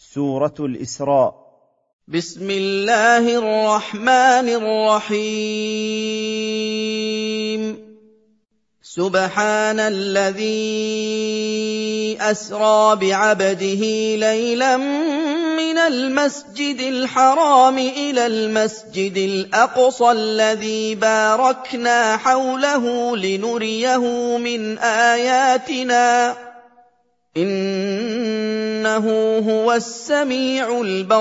سورة الإسراء. بسم الله الرحمن الرحيم. سبحان الذي أسرى بعبده ليلا من المسجد الحرام إلى المسجد الأقصى الذي باركنا حوله لنريه من آياتنا إنه هو السميع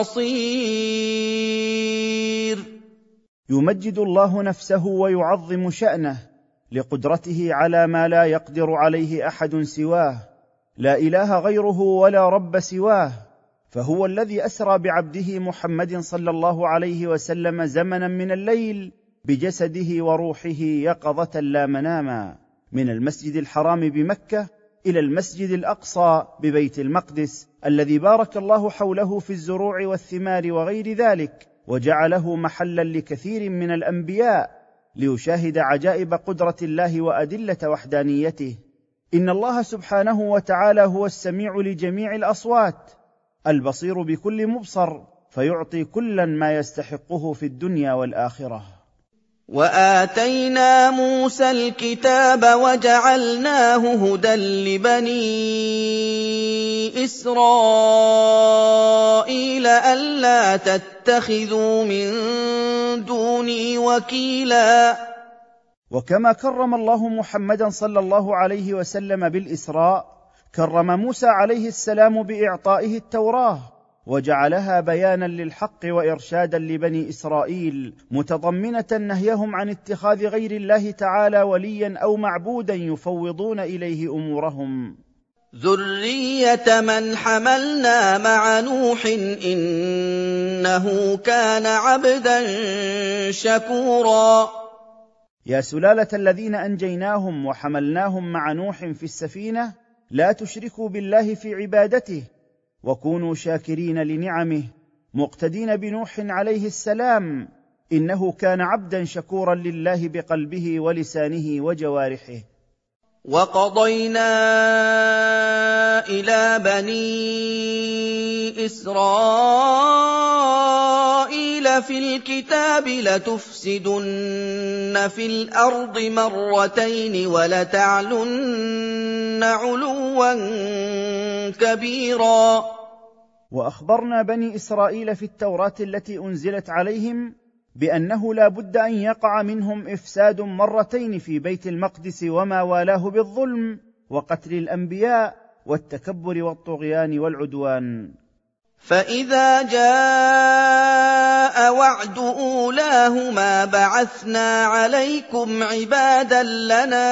البصير. يمجد الله نفسه ويعظم شأنه لقدرته على ما لا يقدر عليه أحد سواه، لا إله غيره ولا رب سواه، فهو الذي أسرى بعبده محمد صلى الله عليه وسلم زمنا من الليل بجسده وروحه يقظة لا مناما، من المسجد الحرام بمكة إلى المسجد الأقصى ببيت المقدس الذي بارك الله حوله في الزروع والثمار وغير ذلك، وجعله محلا لكثير من الأنبياء ليشاهد عجائب قدرة الله وأدلة وحدانيته. إن الله سبحانه وتعالى هو السميع لجميع الأصوات، البصير بكل مبصر، فيعطي كلا ما يستحقه في الدنيا والآخرة. وآتينا موسى الكتاب وجعلناه هدى لبني إسرائيل ألا تتخذوا من دوني وكيلا. وكما كرم الله محمدا صلى الله عليه وسلم بالإسراء، كرم موسى عليه السلام بإعطائه التوراة، وجعلها بيانا للحق وإرشادا لبني إسرائيل، متضمنة نهيهم عن اتخاذ غير الله تعالى وليا أو معبودا يفوضون إليه أمورهم. ذرية من حملنا مع نوح إنه كان عبدا شكورا. يا سلالة الذين أنجيناهم وحملناهم مع نوح في السفينة، لا تشركوا بالله في عبادته، وكونوا شاكرين لنعمه مقتدين بنوح عليه السلام، إنه كان عبدا شكورا لله بقلبه ولسانه وجوارحه. وقضينا إلى بني إسرائيل في الكتاب لتفسدن في الأرض مرتين ولتعلن علوا كبيرا. وأخبرنا بني إسرائيل في التوراة التي أنزلت عليهم بأنه لا بد أن يقع منهم إفساد مرتين في بيت المقدس وما والاه بالظلم وقتل الأنبياء والتكبر والطغيان والعدوان. فإذا جاء وعد أولاهما بعثنا عليكم عبادا لنا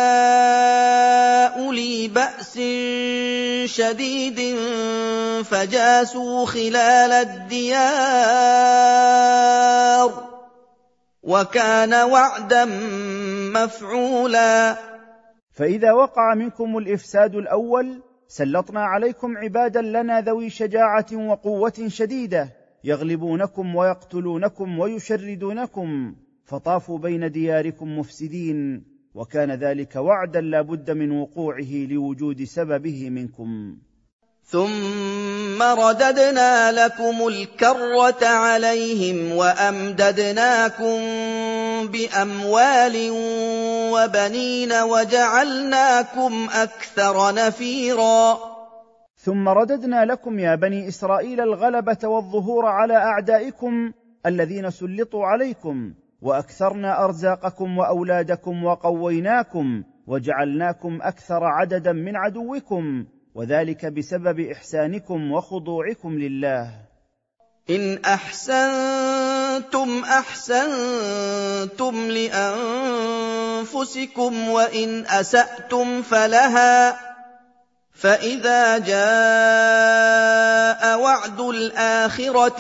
أولي بأس شديد فجاسوا خلال الديار وكان وعدا مفعولا. فإذا وقع منكم الإفساد الأول سلطنا عليكم عبادا لنا ذوي شجاعة وقوة شديدة، يغلبونكم ويقتلونكم ويشردونكم، فطافوا بين دياركم مفسدين، وكان ذلك وعدا لا بد من وقوعه لوجود سببه منكم. ثم رددنا لكم الكرة عليهم وأمددناكم بأموال وبنين وجعلناكم أكثر نفيرا. ثم رددنا لكم يا بني إسرائيل الغلبة والظهور على أعدائكم الذين سلطوا عليكم، وأكثرنا أرزاقكم وأولادكم وقويناكم وجعلناكم أكثر عددا من عدوكم، وذلك بسبب إحسانكم وخضوعكم لله. إن أحسنتم أحسنتم لأنفسكم وإن أسأتم فلها، فإذا جاء وعد الآخرة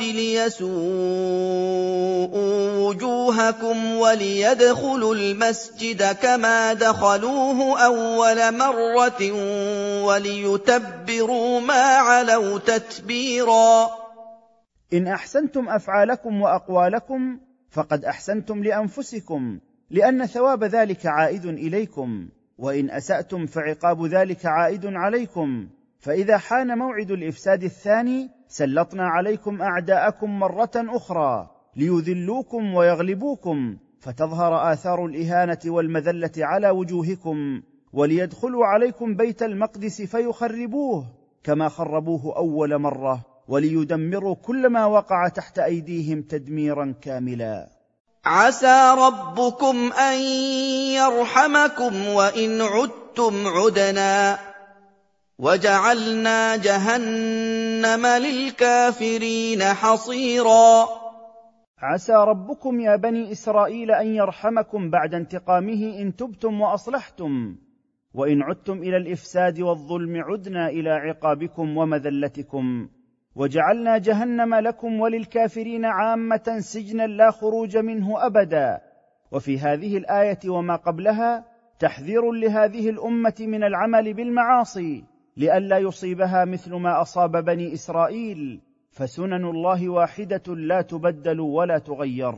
ليسوءوا وجوهكم وليدخلوا المسجد كما دخلوه أول مرة وليتبروا ما علوا تتبيرا. إن أحسنتم أفعالكم وأقوالكم فقد أحسنتم لأنفسكم، لأن ثواب ذلك عائد إليكم، وإن أسأتم فعقاب ذلك عائد عليكم، فإذا حان موعد الإفساد الثاني سلطنا عليكم أعداءكم مرة أخرى ليذلوكم ويغلبوكم، فتظهر آثار الإهانة والمذلة على وجوهكم، وليدخلوا عليكم بيت المقدس فيخربوه كما خربوه أول مرة، وليدمروا كل ما وقع تحت أيديهم تدميرا كاملا. عسى ربكم أن يرحمكم وإن عدتم عدنا وجعلنا جهنم للكافرين حصيرا. عسى ربكم يا بني إسرائيل أن يرحمكم بعد انتقامه إن تبتم وأصلحتم، وإن عدتم إلى الإفساد والظلم عدنا إلى عقابكم ومذلتكم، وجعلنا جهنم لكم وللكافرين عامة سجنا لا خروج منه أبدا. وفي هذه الآية وما قبلها تحذير لهذه الأمة من العمل بالمعاصي لئلا يصيبها مثل ما أصاب بني إسرائيل، فسنن الله واحدة لا تبدل ولا تغير.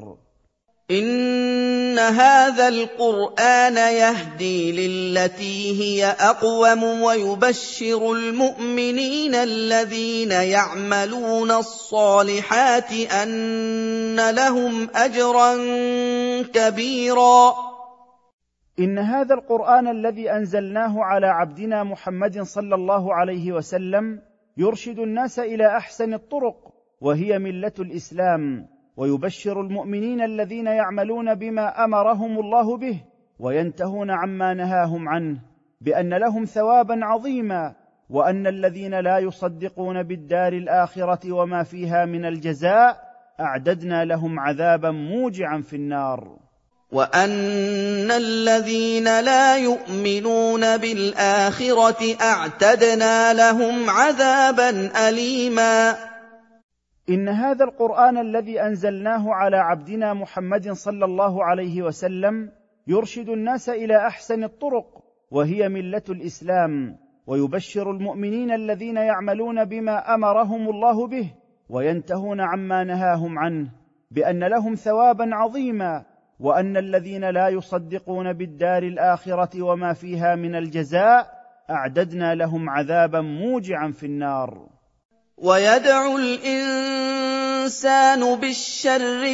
إن هذا القرآن يهدي للتي هي أقوم ويبشر المؤمنين الذين يعملون الصالحات أن لهم أجرا كبيرا. إن هذا القرآن الذي أنزلناه على عبدنا محمد صلى الله عليه وسلم يرشد الناس إلى أحسن الطرق، وهي ملة الإسلام، ويبشر المؤمنين الذين يعملون بما أمرهم الله به وينتهون عما نهاهم عنه بأن لهم ثوابا عظيما، وأن الذين لا يصدقون بالدار الآخرة وما فيها من الجزاء أعددنا لهم عذابا موجعا في النار. وأن الذين لا يؤمنون بالآخرة أعتدنا لهم عذابا أليما. إن هذا القرآن الذي أنزلناه على عبدنا محمد صلى الله عليه وسلم يرشد الناس إلى أحسن الطرق، وهي ملة الإسلام، ويبشر المؤمنين الذين يعملون بما أمرهم الله به وينتهون عما نهاهم عنه بأن لهم ثوابا عظيما، وأن الذين لا يصدقون بالدار الآخرة وما فيها من الجزاء أعددنا لهم عذابا موجعا في النار. ويدعو الإنسان بالشر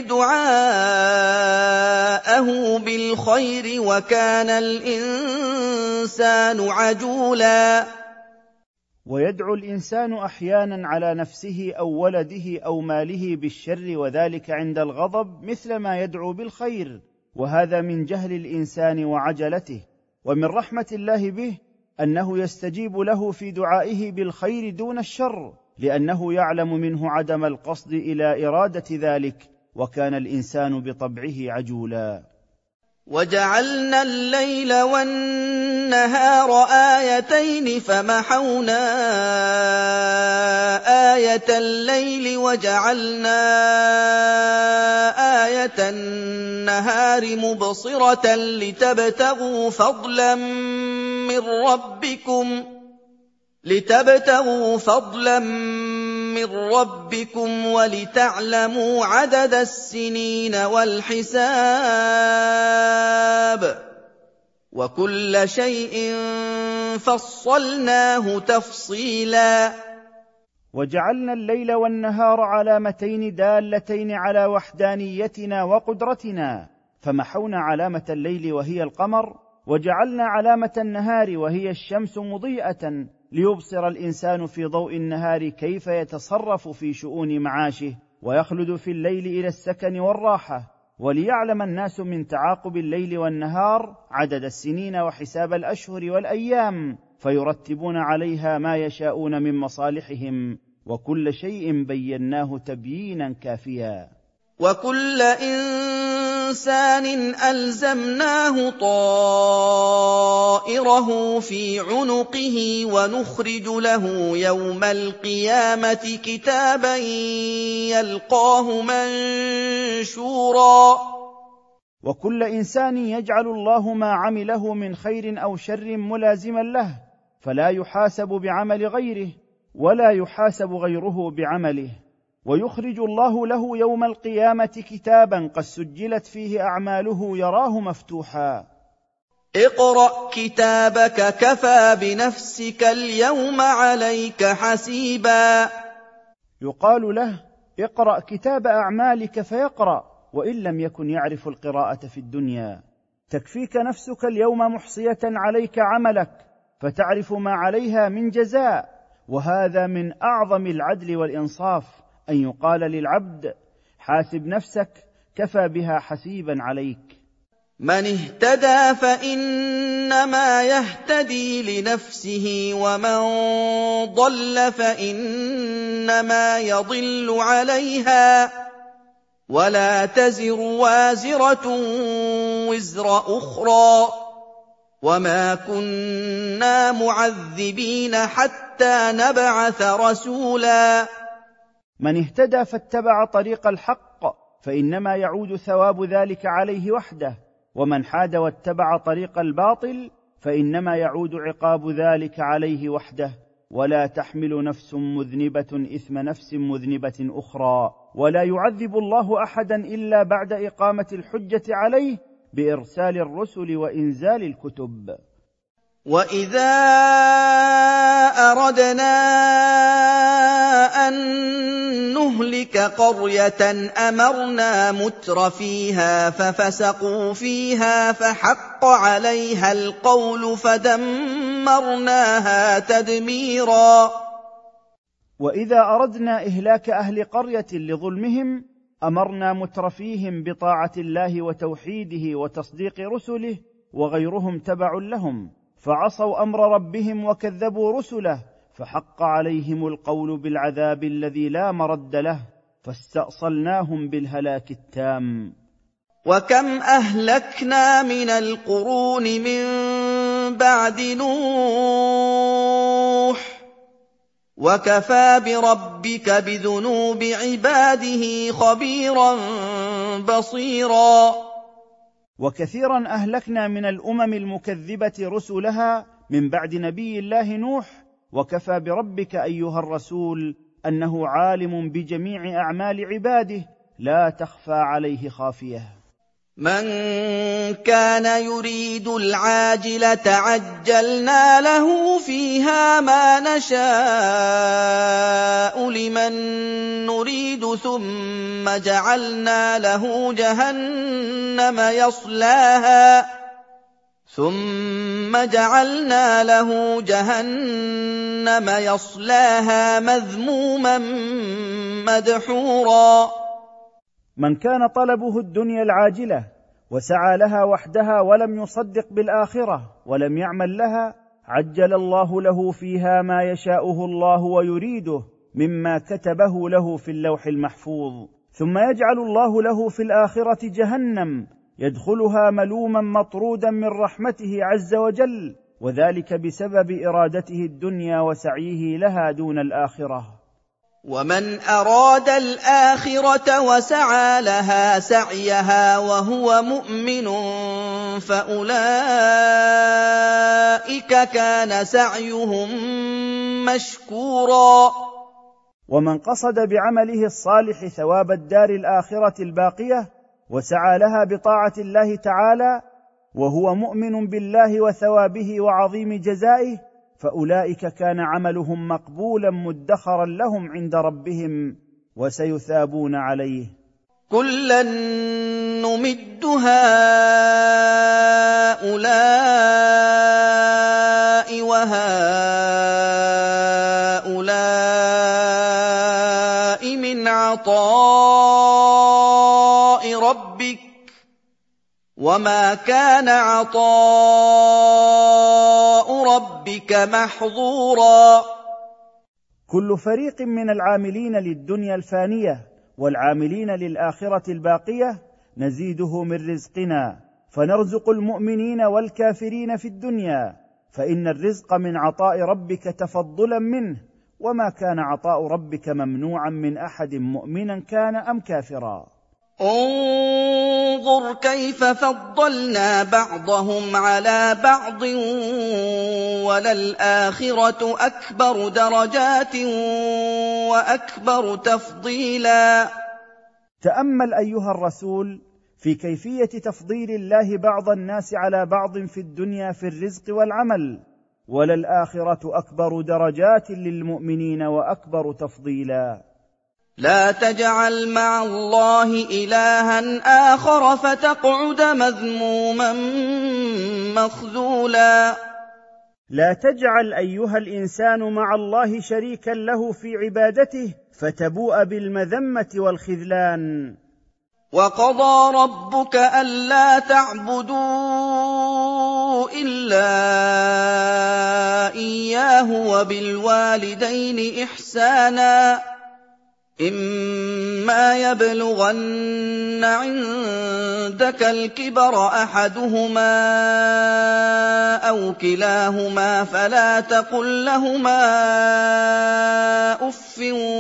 دعاءه بالخير وكان الإنسان عجولا. ويدعو الإنسان أحيانا على نفسه أو ولده أو ماله بالشر، وذلك عند الغضب مثل ما يدعو بالخير، وهذا من جهل الإنسان وعجلته. ومن رحمة الله به أنه يستجيب له في دعائه بالخير دون الشر، لأنه يعلم منه عدم القصد إلى إرادة ذلك، وكان الإنسان بطبعه عجولا. وجعلنا الليل والنهار آيتين فمحونا آية الليل وجعلنا آية النهار مبصرة لتبتغوا فضلا من ربكم ولتعلموا عدد السنين والحساب، وكل شيء فصلناه تفصيلا. وجعلنا الليل والنهار علامتين دالتين على وحدانيتنا وقدرتنا، فمحونا علامة الليل وهي القمر، وجعلنا علامة النهار وهي الشمس مضيئة، ليبصر الإنسان في ضوء النهار كيف يتصرف في شؤون معاشه، ويخلد في الليل إلى السكن والراحة، وليعلم الناس من تعاقب الليل والنهار عدد السنين وحساب الأشهر والأيام، فيرتبون عليها ما يشاءون من مصالحهم، وكل شيء بيناه تبيينا كافيا. وكل إنسان ألزمناه طائره في عنقه ونخرج له يوم القيامة كتابا يلقاه منشورا. وكل إنسان يجعل الله ما عمله من خير أو شر ملازما له، فلا يحاسب بعمل غيره ولا يحاسب غيره بعمله، ويخرج الله له يوم القيامة كتابا قد سجلت فيه أعماله يراه مفتوحا. اقْرَأْ كِتَابَكَ كَفَىٰ بِنَفْسِكَ الْيَوْمَ عَلَيْكَ حَسِيبًا. يقال له: اقرأ كتاب أعمالك، فيقرأ وإن لم يكن يعرف القراءة في الدنيا. تكفيك نفسك اليوم محصية عليك عملك، فتعرف ما عليها من جزاء. وهذا من أعظم العدل والإنصاف، أن يقال للعبد: حاسب نفسك، كفى بها حسيبا عليك. من اهتدى فإنما يهتدي لنفسه، ومن ضل فإنما يضل عليها، ولا تزر وازرة وزر أخرى، وما كنا معذبين حتى نبعث رسولا. من اهتدى فاتبع طريق الحق فإنما يعود ثواب ذلك عليه وحده، ومن حاد واتبع طريق الباطل فإنما يعود عقاب ذلك عليه وحده. ولا تحمل نفس مذنبة إثم نفس مذنبة أخرى، ولا يعذب الله أحدا إلا بعد إقامة الحجة عليه بإرسال الرسل وإنزال الكتب. وَإِذَا أَرَدْنَا أَن نُّهْلِكَ قَرْيَةً أَمَرْنَا مُتْرَفِيهَا فَفَسَقُوا فِيهَا فَحَقَّ عَلَيْهَا الْقَوْلُ فَدَمَّرْنَاهَا تَدْمِيرًا. وإذا أردنا إهلاك أهل قرية لظلمهم أمرنا مترفيهم بطاعة الله وتوحيده وتصديق رسله، وغيرهم تبع لهم، فعصوا أمر ربهم وكذبوا رسله، فحق عليهم القول بالعذاب الذي لا مرد له، فاستأصلناهم بالهلاك التام. وكم أهلكنا من القرون من بعد نوح، وكفى بربك بذنوب عباده خبيرا بصيرا. وكثيرا أهلكنا من الأمم المكذبة رسلها من بعد نبي الله نوح، وكفى بربك أيها الرسول أنه عالم بجميع أعمال عباده لا تخفى عليه خافية. من كان يريد العاجلة عجلنا له فيها ما نشاء لمن نريد ثم جعلنا له جهنم يصلاها مذموما مدحورا. من كان طلبه الدنيا العاجلة وسعى لها وحدها ولم يصدق بالآخرة ولم يعمل لها، عجل الله له فيها ما يشاءه الله ويريده مما كتبه له في اللوح المحفوظ، ثم يجعل الله له في الآخرة جهنم يدخلها ملوما مطرودا من رحمته عز وجل، وذلك بسبب إرادته الدنيا وسعيه لها دون الآخرة. ومن أراد الآخرة وسعى لها سعيها وهو مؤمن فأولئك كان سعيهم مشكورا. ومن قصد بعمله الصالح ثواب الدار الآخرة الباقية وسعى لها بطاعة الله تعالى وهو مؤمن بالله وثوابه وعظيم جزائه، فأولئك كان عملهم مقبولا مدخرا لهم عند ربهم وسيثابون عليه. كلا نمد هؤلاء وهؤلاء من عطاء ربك وما كان عطاء ربك محظورا. كل فريق من العاملين للدنيا الفانية والعاملين للآخرة الباقية نزيده من رزقنا، فنرزق المؤمنين والكافرين في الدنيا، فإن الرزق من عطاء ربك تفضلا منه، وما كان عطاء ربك ممنوعا من أحد مؤمنا كان أم كافرا. انظر كيف فضلنا بعضهم على بعض وللآخرة أكبر درجات وأكبر تفضيلا. تأمل أيها الرسول في كيفيه تفضيل الله بعض الناس على بعض في الدنيا في الرزق والعمل، وللآخرة أكبر درجات للمؤمنين وأكبر تفضيلا. لا تجعل مع الله إلها آخر فتقعد مذموما مخذولا. لا تجعل أيها الإنسان مع الله شريكا له في عبادته فتبوء بالمذمة والخذلان. وقضى ربك ألا تعبدوا إلا إياه وبالوالدين إحسانا إما يبلغن عندك الكبر أحدهما أو كلاهما فلا تقل لهما أف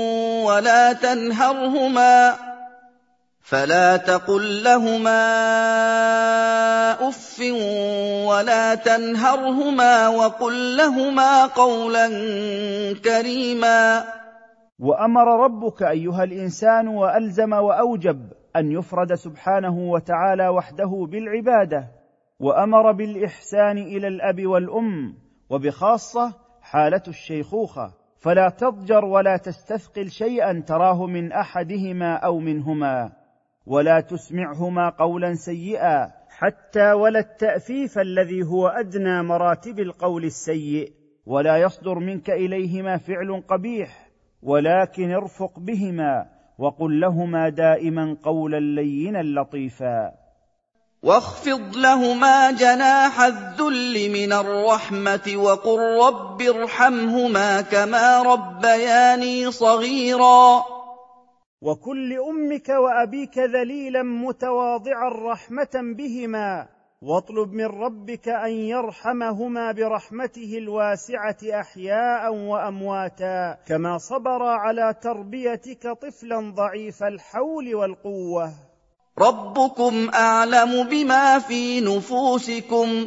ولا تنهرهما وقل لهما قولا كريما. وأمر ربك أيها الإنسان وألزم وأوجب أن يفرد سبحانه وتعالى وحده بالعبادة، وأمر بالإحسان إلى الأب والأم، وبخاصة حالة الشيخوخة، فلا تضجر ولا تستثقل شيئا تراه من أحدهما أو منهما، ولا تسمعهما قولا سيئا حتى ولا التأفيف الذي هو أدنى مراتب القول السيء، ولا يصدر منك إليهما فعل قبيح، ولكن ارفق بهما وقل لهما دائما قولا لينا لطيفا. واخفض لهما جناح الذل من الرحمة وقل رب ارحمهما كما ربياني صغيرا. وكن لأمك وأبيك ذليلا متواضعا رحمة بهما، واطلب من ربك أن يرحمهما برحمته الواسعة أحياء وأمواتا، كما صبر على تربيتك طفلا ضعيف الحول والقوة. ربكم أعلم بما في نفوسكم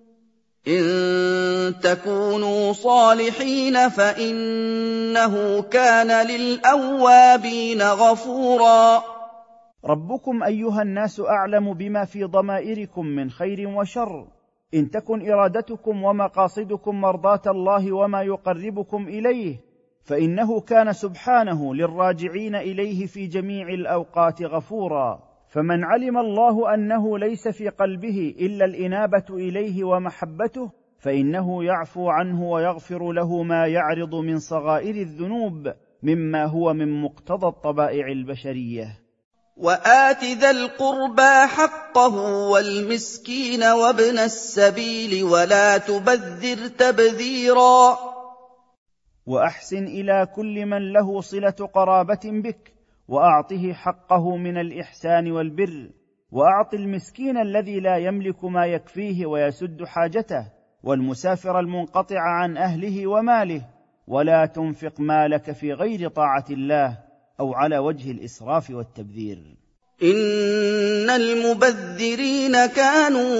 إن تكونوا صالحين فإنه كان للأوابين غفورا. ربكم أيها الناس أعلم بما في ضمائركم من خير وشر، إن تكن إرادتكم ومقاصدكم مرضاة الله وما يقربكم إليه، فإنه كان سبحانه للراجعين إليه في جميع الأوقات غفورا. فمن علم الله أنه ليس في قلبه إلا الإنابة إليه ومحبته، فإنه يعفو عنه ويغفر له ما يعرض من صغائر الذنوب مما هو من مقتضى الطبائع البشرية. وآت ذا القربى حقه والمسكين وابن السبيل ولا تبذر تبذيرا. وأحسن إلى كل من له صلة قرابة بك، وأعطه حقه من الإحسان والبر، وأعط المسكين الذي لا يملك ما يكفيه ويسد حاجته، والمسافر المنقطع عن أهله وماله، ولا تنفق مالك في غير طاعة الله أو على وجه الإسراف والتبذير. إن المبذرين كانوا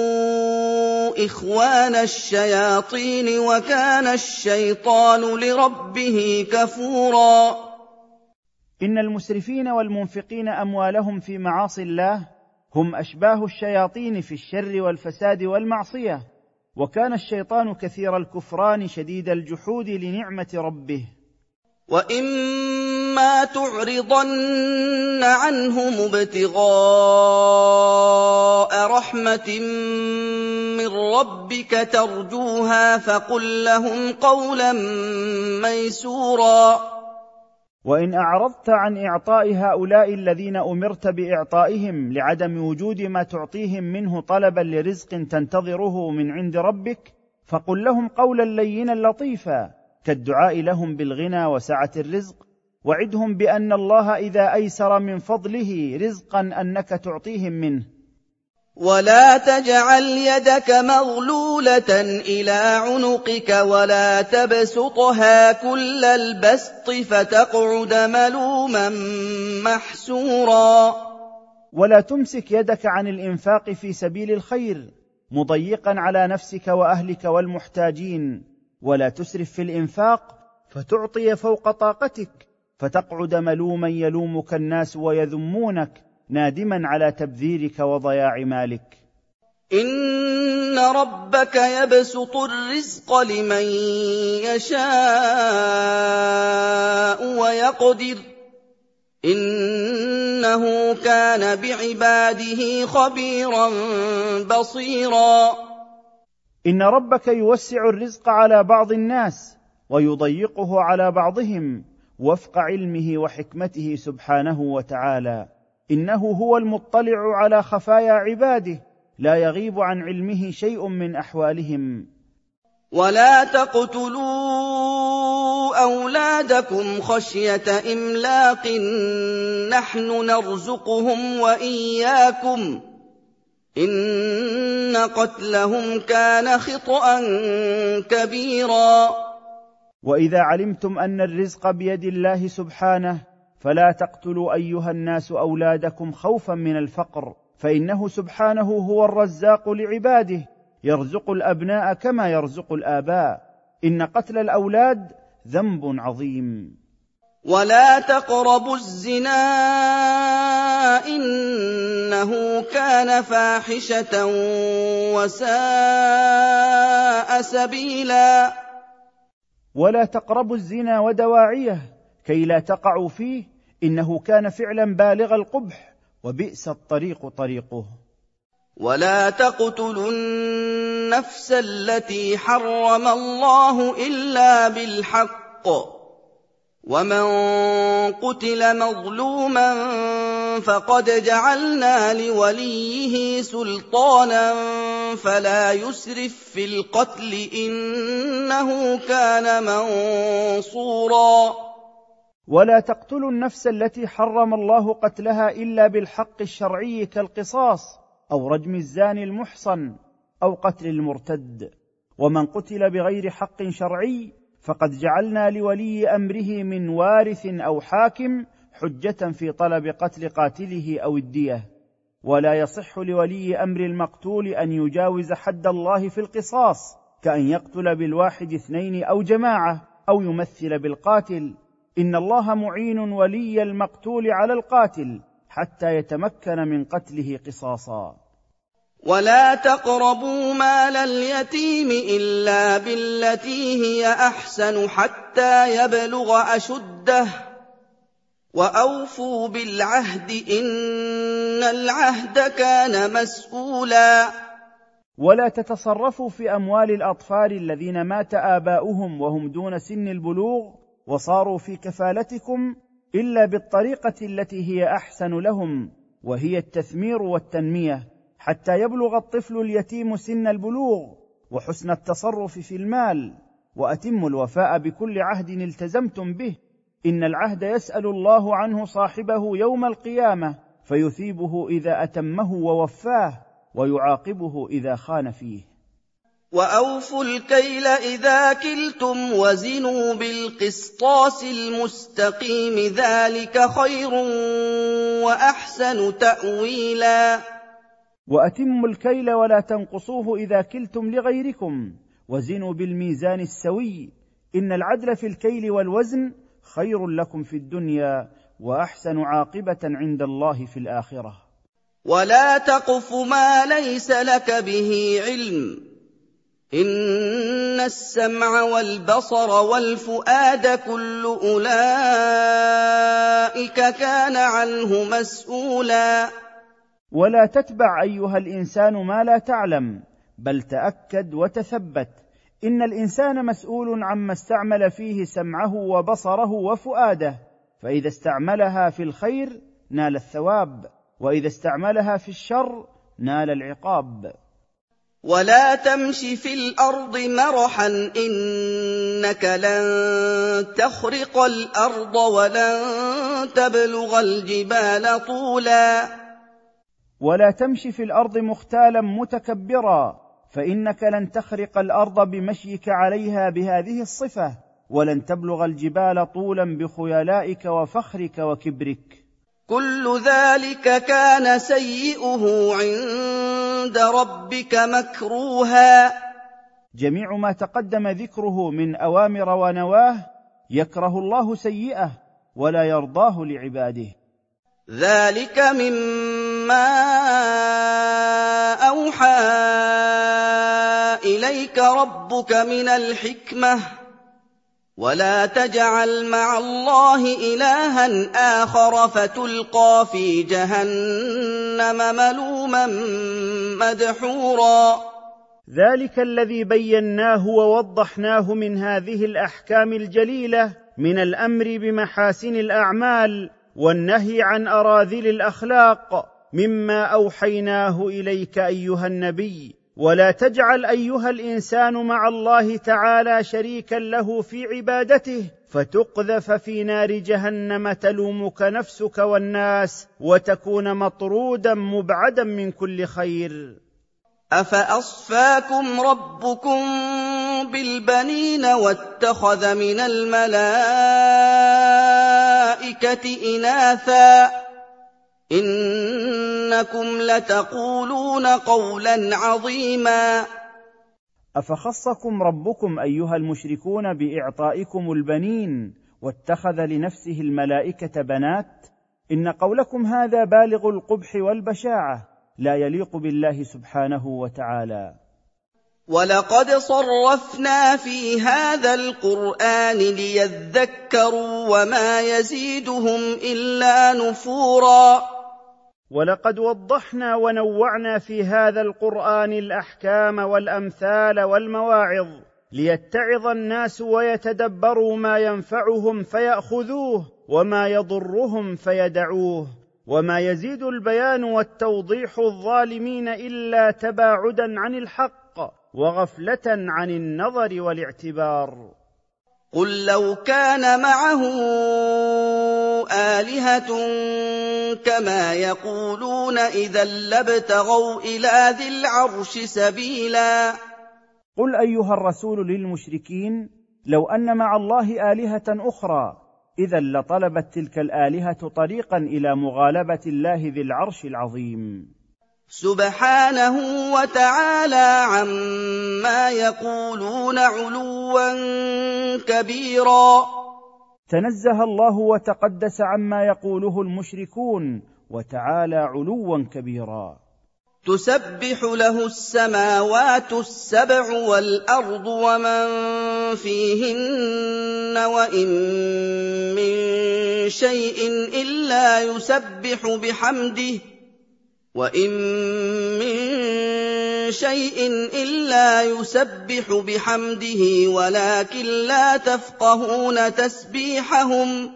إخوان الشياطين وكان الشيطان لربه كفورا. إن المسرفين والمنفقين أموالهم في معاصي الله هم أشباه الشياطين في الشر والفساد والمعصية، وكان الشيطان كثير الكفران شديد الجحود لنعمة ربه. وإما تعرضن عنهم ابتغاء رحمة من ربك ترجوها فقل لهم قولا ميسورا. وإن أعرضت عن إعطاء هؤلاء الذين أمرت بإعطائهم لعدم وجود ما تعطيهم منه طلبا لرزق تنتظره من عند ربك، فقل لهم قولا لينا لطيفا كالدعاء لهم بالغنى وسعة الرزق، وعدهم بأن الله إذا أيسر من فضله رزقا أنك تعطيهم منه. ولا تجعل يدك مغلولة إلى عنقك ولا تبسطها كل البسط فتقعد ملوما محسورا. ولا تمسك يدك عن الإنفاق في سبيل الخير مضيقا على نفسك وأهلك والمحتاجين، ولا تسرف في الإنفاق فتعطي فوق طاقتك فتقعد ملوما يلومك الناس ويذمونك نادما على تبذيرك وضياع مالك. إن ربك يبسط الرزق لمن يشاء ويقدر إنه كان بعباده خبيرا بصيرا. إن ربك يوسع الرزق على بعض الناس ويضيقه على بعضهم وفق علمه وحكمته سبحانه وتعالى. إنه هو المطلع على خفايا عباده، لا يغيب عن علمه شيء من أحوالهم. ولا تقتلوا أولادكم خشية إملاق نحن نرزقهم وإياكم إن قتلهم كان خطأ كبيرا. وإذا علمتم أن الرزق بيد الله سبحانه فلا تقتلوا أيها الناس أولادكم خوفا من الفقر، فإنه سبحانه هو الرزاق لعباده، يرزق الأبناء كما يرزق الآباء. إن قتل الأولاد ذنب عظيم. ولا تقربوا الزنا إنه كان فاحشة وساء سبيلا. ولا تقربوا الزنا ودواعيه كي لا تقعوا فيه، إنه كان فعلا بالغ القبح وبئس الطريق طريقه. ولا تقتلوا النفس التي حرم الله إلا بالحق ومن قتل مظلوما فقد جعلنا لوليه سلطانا فلا يسرف في القتل إنه كان منصورا. ولا تقتلوا النفس التي حرم الله قتلها إلا بالحق الشرعي كالقصاص أو رجم الزاني المحصن أو قتل المرتد. ومن قتل بغير حق شرعي فقد جعلنا لولي أمره من وارث أو حاكم حجة في طلب قتل قاتله أو الدية. ولا يصح لولي أمر المقتول أن يجاوز حد الله في القصاص، كأن يقتل بالواحد 2 أو جماعة أو يمثل بالقاتل. إن الله معين ولي المقتول على القاتل حتى يتمكن من قتله قصاصا. ولا تقربوا مال اليتيم إلا بالتي هي أحسن حتى يبلغ أشده وأوفوا بالعهد إن العهد كان مسؤولا. ولا تتصرفوا في أموال الأطفال الذين مات آباؤهم وهم دون سن البلوغ وصاروا في كفالتكم إلا بالطريقة التي هي أحسن لهم، وهي التثمير والتنمية، حتى يبلغ الطفل اليتيم سن البلوغ، وحسن التصرف في المال. وأتموا الوفاء بكل عهد التزمتم به، إن العهد يسأل الله عنه صاحبه يوم القيامة فيثيبه إذا أتمه ووفاه، ويعاقبه إذا خان فيه. وأوفوا الكيل إذا كلتم وزنوا بالقسطاس المستقيم ذلك خير وأحسن تأويلا. وأتموا الكيل ولا تنقصوه إذا كلتم لغيركم، وزنوا بالميزان السوي، إن العدل في الكيل والوزن خير لكم في الدنيا وأحسن عاقبة عند الله في الآخرة. ولا تقف ما ليس لك به علم إن السمع والبصر والفؤاد كل أولئك كان عنه مسؤولا. ولا تتبع أيها الإنسان ما لا تعلم، بل تأكد وتثبت، إن الإنسان مسؤول عما استعمل فيه سمعه وبصره وفؤاده، فإذا استعملها في الخير نال الثواب، وإذا استعملها في الشر نال العقاب. ولا تمش في الأرض مرحا إنك لن تخرق الأرض ولن تبلغ الجبال طولا. ولا تمش في الأرض مختالا متكبرا، فإنك لن تخرق الأرض بمشيك عليها بهذه الصفة، ولن تبلغ الجبال طولا بخيلائك وفخرك وكبرك. كل ذلك كان سيئه عند ربك مكروها. جميع ما تقدم ذكره من أوامر ونواه يكره الله سيئه ولا يرضاه لعباده. ذلك مما أوحى إليك ربك من الحكمة ولا تجعل مع الله إلها آخر فتلقى في جهنم ملوما مدحورا ذلك الذي بيناه ووضحناه من هذه الأحكام الجليلة من الأمر بمحاسن الأعمال والنهي عن أراذل الأخلاق مما أوحيناه إليك أيها النبي. ولا تجعل أيها الإنسان مع الله تعالى شريكا له في عبادته فتقذف في نار جهنم تلومك نفسك والناس وتكون مطرودا مبعدا من كل خير. أفأصفاكم ربكم بالبنين واتخذ من الملائكة إناثا إنكم لتقولون قولا عظيما. أفخصكم ربكم أيها المشركون بإعطائكم البنين واتخذ لنفسه الملائكة بنات؟ إن قولكم هذا بالغ القبح والبشاعة لا يليق بالله سبحانه وتعالى. ولقد صرفنا في هذا القرآن ليذكروا وما يزيدهم إلا نفورا. ولقد وضحنا ونوعنا في هذا القرآن الأحكام والأمثال والمواعظ ليتعظ الناس ويتدبروا ما ينفعهم فيأخذوه وما يضرهم فيدعوه. وما يزيد البيان والتوضيح الظالمين إلا تباعدا عن الحق وغفلة عن النظر والاعتبار. قل لو كان معه آلهة كما يقولون إذا لابتغوا إلى ذي العرش سبيلا. قل أيها الرسول للمشركين لو أن مع الله آلهة أخرى إذا لطلبت تلك الآلهة طريقا إلى مغالبة الله ذي العرش العظيم. سبحانه وتعالى عما يقولون علوا كبيرا. تنزه الله وتقدس عما يقوله المشركون وتعالى علوا كبيرا. تسبح له السماوات السبع والأرض ومن فيهن وإن من شيء إلا يسبح بحمده ولكن لا تفقهون تسبيحهم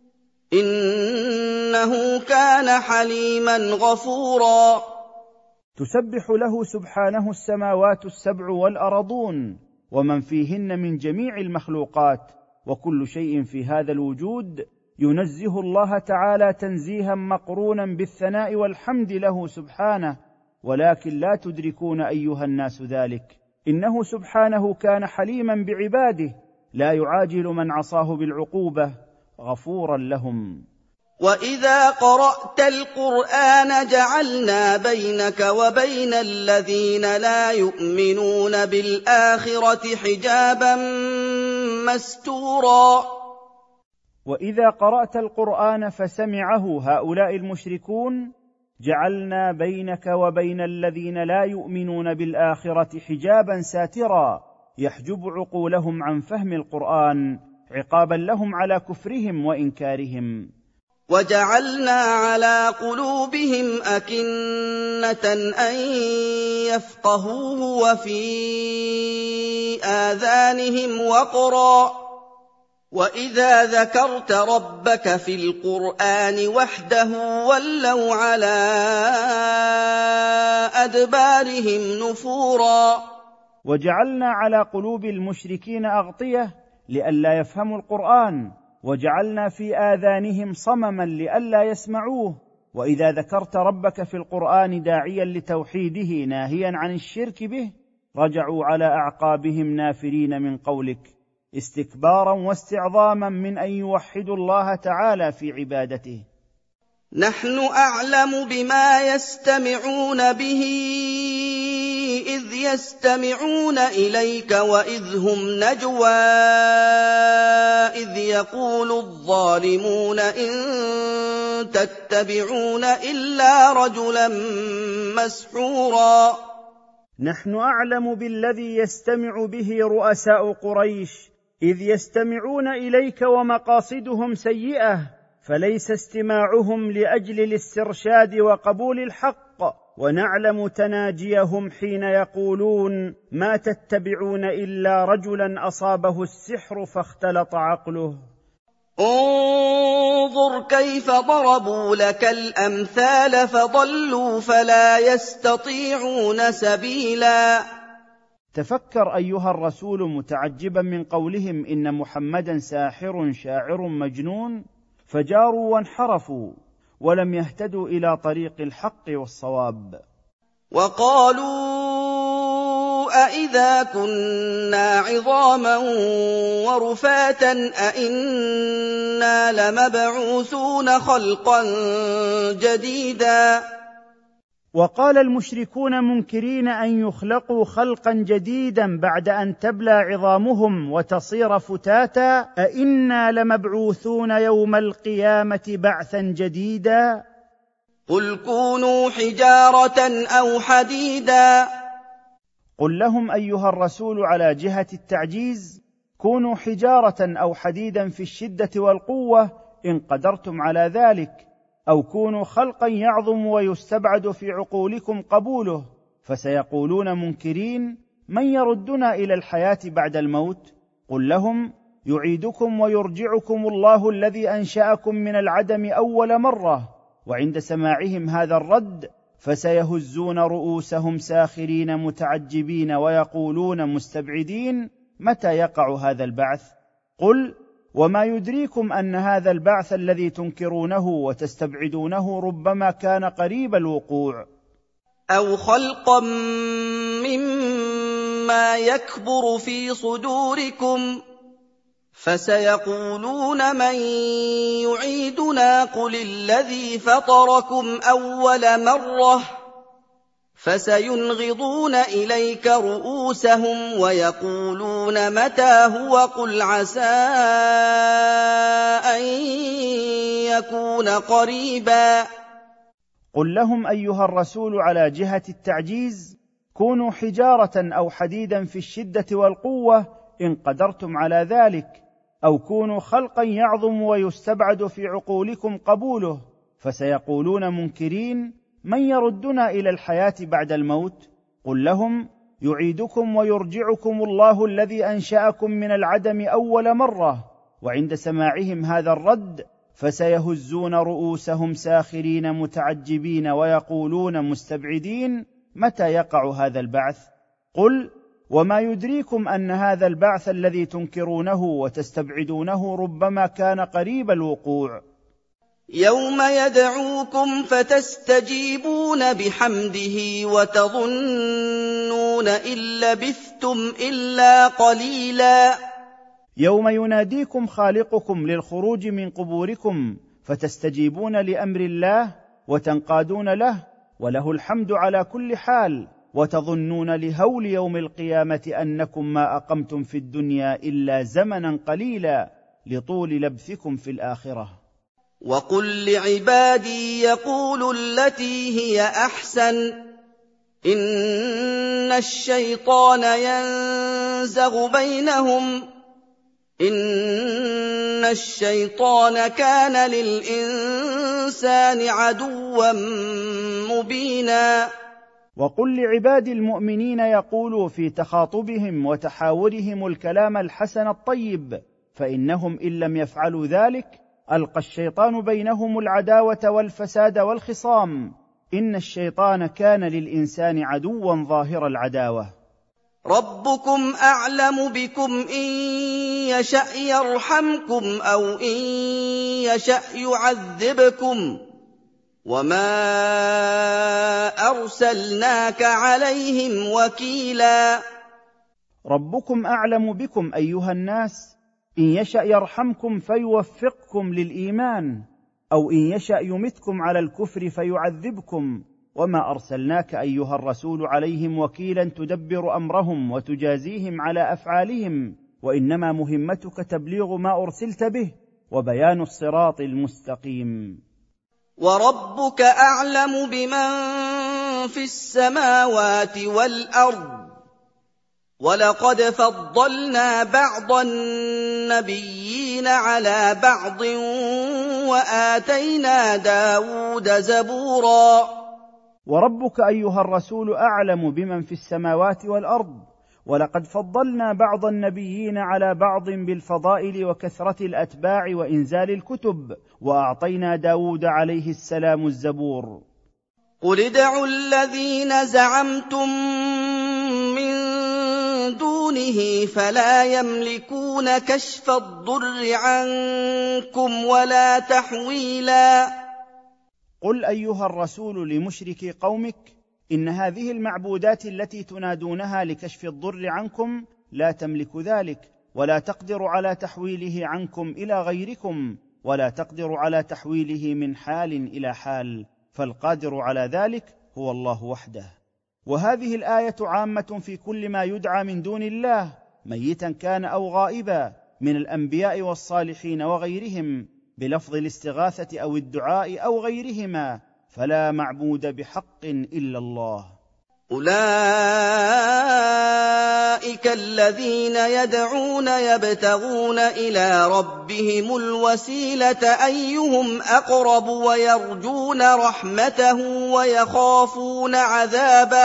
إنه كان حليما غفورا. تسبح له سبحانه السماوات السبع والأرضون ومن فيهن من جميع المخلوقات وكل شيء في هذا الوجود ينزه الله تعالى تنزيها مقرونا بالثناء والحمد له سبحانه ولكن لا تدركون أيها الناس ذلك. إنه سبحانه كان حليما بعباده لا يعاجل من عصاه بالعقوبة غفورا لهم. وإذا قرأت القرآن جعلنا بينك وبين الذين لا يؤمنون بالآخرة حجابا مستورا. وإذا قرأت القرآن فسمعه هؤلاء المشركون جعلنا بينك وبين الذين لا يؤمنون بالآخرة حجابا ساترا يحجب عقولهم عن فهم القرآن عقابا لهم على كفرهم وإنكارهم. وجعلنا على قلوبهم أكنة أن يفقهوه وفي آذانهم وقرا وإذا ذكرت ربك في القرآن وحده ولوا على أدبارهم نفورا. وجعلنا على قلوب المشركين أغطية لئلا يفهموا القرآن وجعلنا في آذانهم صمما لئلا يسمعوه وإذا ذكرت ربك في القرآن داعيا لتوحيده ناهيا عن الشرك به رجعوا على أعقابهم نافرين من قولك استكبارا واستعظاما من أن يوحدوا الله تعالى في عبادته. نحن أعلم بما يستمعون به إذ يستمعون إليك وإذ هم نجوى إذ يقول الظالمون إن تتبعون إلا رجلا مسحورا نحن أعلم بالذي يستمع به رؤساء قريش إذ يستمعون إليك ومقاصدهم سيئة، فليس استماعهم لأجل الاسترشاد وقبول الحق، ونعلم تناجيهم حين يقولون ما تتبعون إلا رجلا أصابه السحر فاختلط عقله. انظر كيف ضربوا لك الأمثال فضلوا فلا يستطيعون سبيلا. تفكر أيها الرسول متعجبا من قولهم إن محمدا ساحر شاعر مجنون، فجاروا وانحرفوا ولم يهتدوا إلى طريق الحق والصواب. وقالوا أإذا كنا عظاما ورفاتا أإنا لمبعوثون خلقا جديدا. وقال المشركون منكرين أن يخلقوا خلقا جديدا بعد أن تبلى عظامهم وتصير فتاتا، أإنا لمبعوثون يوم القيامة بعثا جديدا. قل كونوا حجارة أو حديدا. قل لهم أيها الرسول على جهة التعجيز: كونوا حجارة أو حديدا في الشدة والقوة إن قدرتم على ذلك، أو كونوا خلقا يعظم ويستبعد في عقولكم قبوله. فسيقولون منكرين: من يردنا إلى الحياة بعد الموت؟ قل لهم: يعيدكم ويرجعكم الله الذي أنشأكم من العدم أول مرة. وعند سماعهم هذا الرد فسيهزون رؤوسهم ساخرين متعجبين ويقولون مستبعدين: متى يقع هذا البعث؟ قل: وما يدريكم أن هذا البعث الذي تنكرونه وتستبعدونه ربما كان قريب الوقوع. أو خلقا مما يكبر في صدوركم فسيقولون من يعيدنا قل الذي فطركم أول مرة فسينغضون إليك رؤوسهم ويقولون متى هو قل عسى أن يكون قريبا. قل لهم أيها الرسول على جهة التعجيز: كونوا حجارة أو حديدا في الشدة والقوة إن قدرتم على ذلك، أو كونوا خلقا يعظم ويستبعد في عقولكم قبوله. فسيقولون منكرين: من يردنا إلى الحياة بعد الموت؟ قل لهم: يعيدكم ويرجعكم الله الذي أنشأكم من العدم أول مرة. وعند سماعهم هذا الرد فسيهزون رؤوسهم ساخرين متعجبين ويقولون مستبعدين: متى يقع هذا البعث؟ قل: وما يدريكم أن هذا البعث الذي تنكرونه وتستبعدونه ربما كان قريب الوقوع. يوم يدعوكم فتستجيبون بحمده وتظنون إن لبثتم إلا قليلا. يوم يناديكم خالقكم للخروج من قبوركم فتستجيبون لأمر الله وتنقادون له، وله الحمد على كل حال، وتظنون لهول يوم القيامة أنكم ما أقمتم في الدنيا إلا زمنا قليلا لطول لبثكم في الآخرة. وقل لعبادي يقولوا التي هي أحسن إن الشيطان ينزغ بينهم إن الشيطان كان للإنسان عدوا مبينا. وقل لعبادي المؤمنين يقولوا في تخاطبهم وتحاورهم الكلام الحسن الطيب، فإنهم إن لم يفعلوا ذلك ألقى الشيطان بينهم العداوة والفساد والخصام. إن الشيطان كان للإنسان عدوا ظاهر العداوة. ربكم أعلم بكم إن يشأ يرحمكم أو إن يشأ يعذبكم وما أرسلناك عليهم وكيلا. ربكم أعلم بكم أيها الناس، إن يشأ يرحمكم فيوفقكم للإيمان، أو إن يشأ يمتكم على الكفر فيعذبكم، وما أرسلناك أيها الرسول عليهم وكيلا تدبر أمرهم وتجازيهم على أفعالهم، وإنما مهمتك تبليغ ما أرسلت به وبيان الصراط المستقيم. وربك أعلم بمن في السماوات والأرض، ولقد فضلنا بعض النبيين على بعض وآتينا داود زبورا. وربك أيها الرسول أعلم بمن في السماوات والأرض، ولقد فضلنا بعض النبيين على بعض بالفضائل وكثرة الأتباع وإنزال الكتب، وأعطينا داود عليه السلام الزبور. قل ادعوا الذين زعمتم من دونه فلا يملكون كشف الضر عنكم ولا تحويلا. قل أيها الرسول لمشركي قومك: إن هذه المعبودات التي تنادونها لكشف الضر عنكم لا تملك ذلك، ولا تقدر على تحويله عنكم إلى غيركم، ولا تقدر على تحويله من حال إلى حال، فالقادر على ذلك هو الله وحده. وهذه الآية عامة في كل ما يدعى من دون الله، ميتا كان أو غائبا، من الأنبياء والصالحين وغيرهم، بلفظ الاستغاثة أو الدعاء أو غيرهما، فلا معبود بحق إلا الله. أولئك الذين يدعون يبتغون إلى ربهم الوسيلة أيهم أقرب ويرجون رحمته ويخافون عذابه،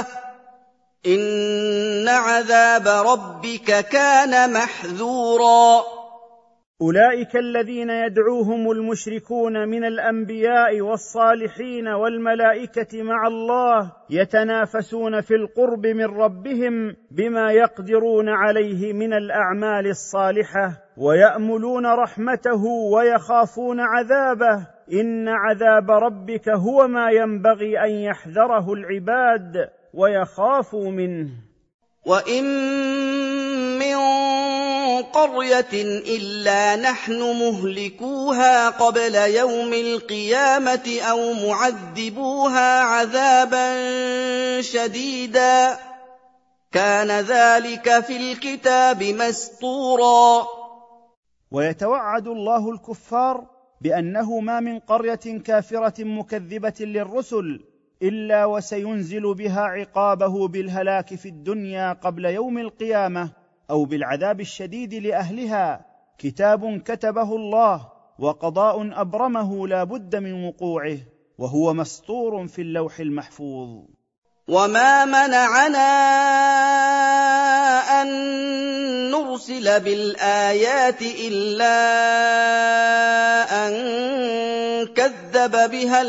إن عذاب ربك كان محذورا. أولئك الذين يدعوهم المشركون من الأنبياء والصالحين والملائكة مع الله يتنافسون في القرب من ربهم بما يقدرون عليه من الأعمال الصالحة، ويأملون رحمته ويخافون عذابه، إن عذاب ربك هو ما ينبغي أن يحذره العباد ويخافوا منه. وإن من قرية إلا نحن مهلكوها قبل يوم القيامة أو معذبوها عذابا شديدا، كان ذلك في الكتاب مسطورا. ويتوعد الله الكفار بأنه ما من قرية كافرة مكذبة للرسل إلا وسينزل بها عقابه بالهلاك في الدنيا قبل يوم القيامة، أو بالعذاب الشديد لأهلها، كتاب كتبه الله وقضاء أبرمه لا بد من وقوعه، وهو مسطور في اللوح المحفوظ. وما منعنا أن نرسل بالآيات إلا أن كذب بها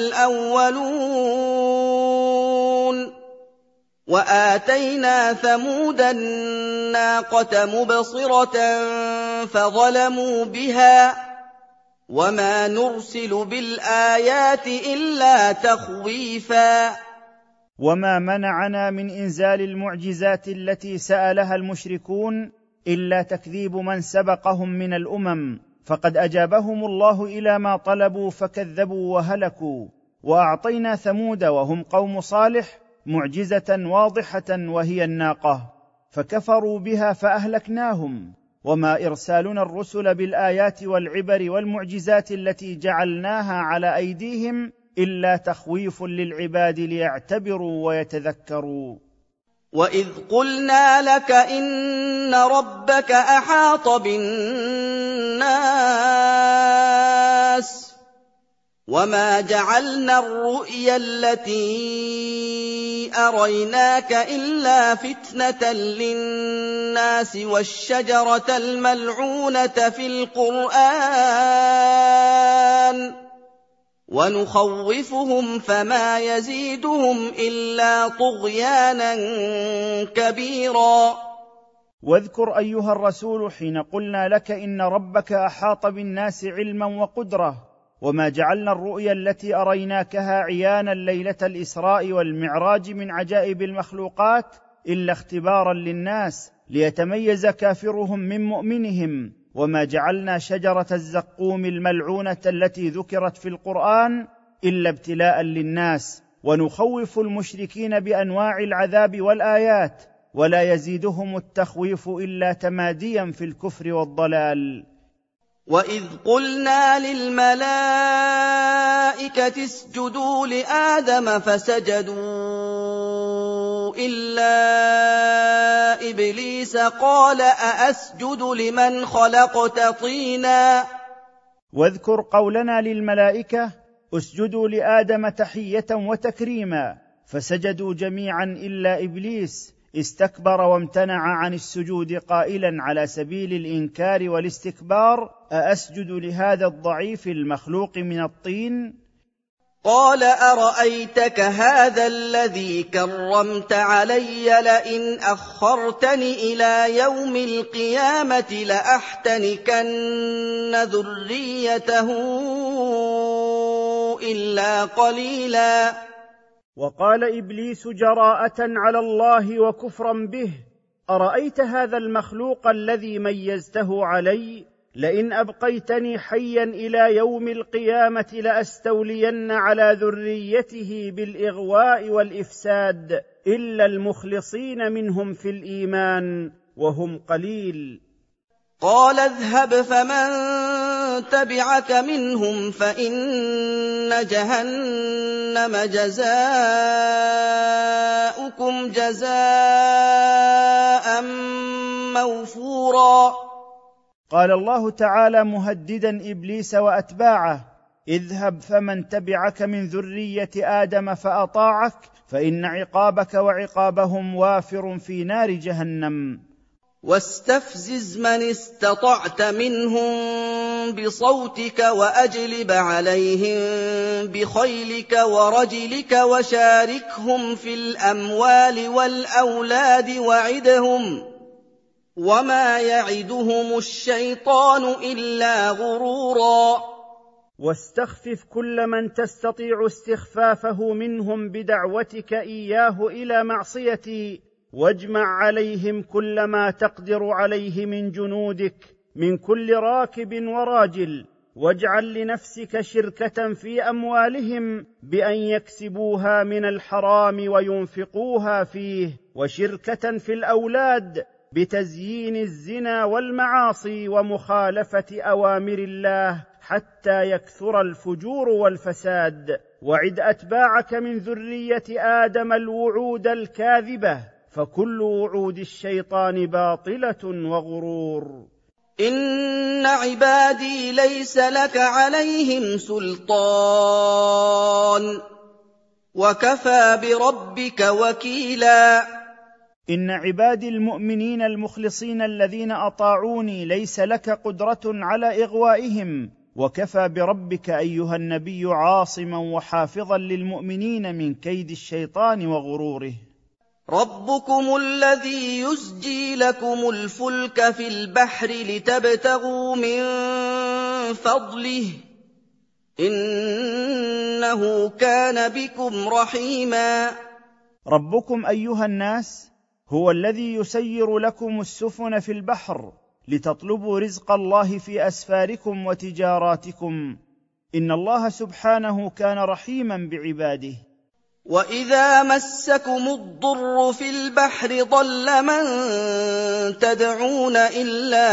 الأولون، وآتينا ثمود الناقة مبصرة فظلموا بها، وما نرسل بالآيات إلا تخويفا. وما منعنا من إنزال المعجزات التي سألها المشركون إلا تكذيب من سبقهم من الأمم، فقد أجابهم الله إلى ما طلبوا فكذبوا وهلكوا. وأعطينا ثمود وهم قوم صالح معجزة واضحة وهي الناقة، فكفروا بها فأهلكناهم. وما إرسالنا الرسل بالآيات والعبر والمعجزات التي جعلناها على أيديهم إلا تخويف للعباد ليعتبروا ويتذكروا. وإذ قلنا لك إن ربك أحاط بالناس وما جعلنا الرؤيا التي أريناك إلا فتنة للناس والشجرة الملعونة في القرآن ونخوفهم فما يزيدهم إلا طغيانا كبيرا. واذكر أيها الرسول حين قلنا لك إن ربك أحاط بالناس علما وقدرة، وما جعلنا الرؤيا التي أريناكها عيانا ليلة الإسراء والمعراج من عجائب المخلوقات إلا اختبارا للناس ليتميز كافرهم من مؤمنهم. وما جعلنا شجرة الزقوم الملعونة التي ذكرت في القرآن إلا ابتلاء للناس ونخوف المشركين بانواع العذاب والايات، ولا يزيدهم التخويف الا تماديا في الكفر والضلال. وَإِذْ قُلْنَا لِلْمَلَائِكَةِ اسْجُدُوا لِآدَمَ فَسَجَدُوا إِلَّا إِبْلِيسَ قَالَ أَأَسْجُدُ لِمَنْ خَلَقْتَ طِينًا. واذكر قولنا للملائكة اسجدوا لآدم تحية وتكريما، فسجدوا جميعا إلا إبليس استكبر وامتنع عن السجود قائلا على سبيل الإنكار والاستكبار: أأسجد لهذا الضعيف المخلوق من الطين؟ قال أرأيتك هذا الذي كرمت علي لئن أخرتني إلى يوم القيامة لأحتنكن ذريته إلا قليلا. وقال إبليس جراءة على الله وكفرا به: أرأيت هذا المخلوق الذي ميزته علي؟ لئن أبقيتني حيا إلى يوم القيامة لأستولين على ذريته بالإغواء والإفساد إلا المخلصين منهم في الإيمان وهم قليل. قال اذهب فمن تبعك منهم فإن جهنم جزاؤكم جزاء موفورا. قال الله تعالى مهددا إبليس وأتباعه: اذهب فمن تبعك من ذرية آدم فأطاعك فإن عقابك وعقابهم وافر في نار جهنم. واستفزز من استطعت منهم بصوتك وأجلب عليهم بخيلك ورجلك وشاركهم في الأموال والأولاد وعدهم وما يعدهم الشيطان إلا غرورا. واستخفف كل من تستطيع استخفافه منهم بدعوتك إياه إلى معصيتي، واجمع عليهم كل ما تقدر عليه من جنودك من كل راكب وراجل، واجعل لنفسك شركة في أموالهم بأن يكسبوها من الحرام وينفقوها فيه، وشركة في الأولاد بتزيين الزنا والمعاصي ومخالفة أوامر الله حتى يكثر الفجور والفساد. وعد أتباعك من ذرية آدم الوعود الكاذبة، فكل وعود الشيطان باطلة وغرور. إن عبادي ليس لك عليهم سلطان وكفى بربك وكيلا. إن عبادي المؤمنين المخلصين الذين أطاعوني ليس لك قدرة على إغوائهم، وكفى بربك أيها النبي عاصما وحافظا للمؤمنين من كيد الشيطان وغروره. ربكم الذي يزجي لكم الفلك في البحر لتبتغوا من فضله إنه كان بكم رحيما. ربكم أيها الناس هو الذي يسير لكم السفن في البحر لتطلبوا رزق الله في أسفاركم وتجاراتكم، إن الله سبحانه كان رحيما بعباده. وَإِذَا مَسَّكُمُ الضُّرُّ فِي الْبَحْرِ ضَلَّ مَن تَدْعُونَ إِلَّا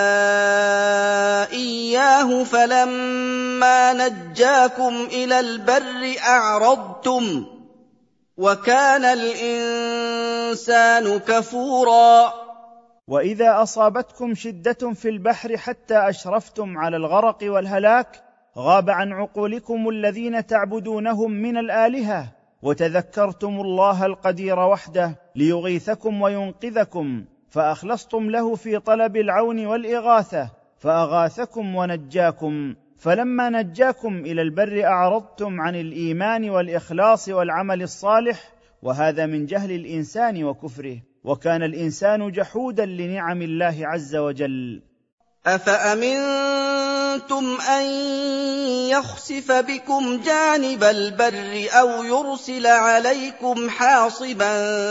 إِيَّاهُ فَلَمَّا نَجَّاكُمْ إِلَى الْبَرِّ أَعْرَضْتُمْ وَكَانَ الْإِنسَانُ كَفُورًا. وإذا أصابتكم شدة في البحر حتى أشرفتم على الغرق والهلاك غاب عن عقولكم الذين تعبدونهم من الآلهة، وتذكرتم الله القدير وحده ليغيثكم وينقذكم، فأخلصتم له في طلب العون والإغاثة فأغاثكم ونجاكم. فلما نجاكم إلى البر أعرضتم عن الإيمان والإخلاص والعمل الصالح، وهذا من جهل الإنسان وكفره، وكان الإنسان جحودا لنعم الله عز وجل. أَفَأَمِنتُمْ أَن يَخْسِفَ بِكُمْ جَانِبَ الْبَرِّ أَوْ يُرْسِلَ عَلَيْكُمْ حَاصِبًا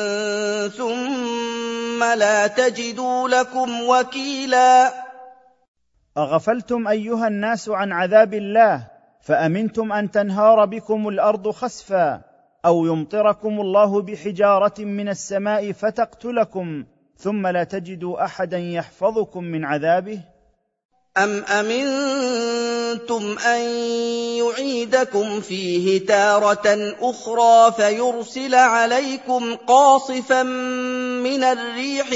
ثُمَّ لَا تَجِدُوا لَكُمْ وَكِيلًا. أغفلتم أيها الناس عن عذاب الله، فأمنتم أن تنهار بكم الأرض خسفا، أو يمطركم الله بحجارة من السماء فتقتلكم ثم لا تجدوا أحدا يحفظكم من عذابه؟ أَمْ أَمِنتُمْ أَن يُعِيدَكُمْ فِيهِ تَارَةً أُخْرَىٰ فَيُرْسِلَ عَلَيْكُمْ قَاصِفًا مِّنَ الرِّيحِ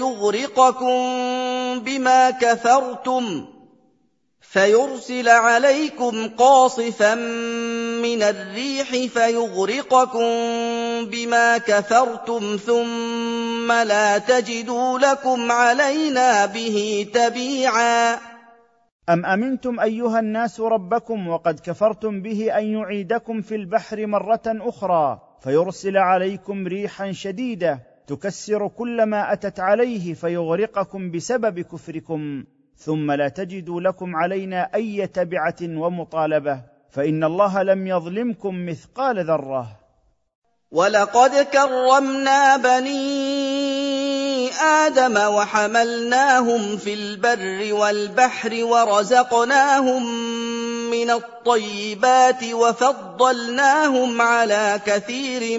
فَيُغْرِقَكُم بِمَا كَفَرْتُمْ ثُمَّ لَا تَجِدُوا لَكُمْ عَلَيْنَا بِهِ تَبِيعًا أم أمنتم أيها الناس ربكم وقد كفرتم به أن يعيدكم في البحر مرة أخرى فيرسل عليكم ريحا شديدة تكسر كل ما أتت عليه فيغرقكم بسبب كفركم ثم لا تجدوا لكم علينا أي تبعة ومطالبة، فإن الله لم يظلمكم مثقال ذرة. وَلَقَدْ كَرَّمْنَا بَنِي آدَمَ وَحَمَلْنَاهُمْ فِي الْبَرِّ وَالْبَحْرِ وَرَزَقْنَاهُم مِّنَ الطَّيِّبَاتِ وَفَضَّلْنَاهُمْ عَلَىٰ كَثِيرٍ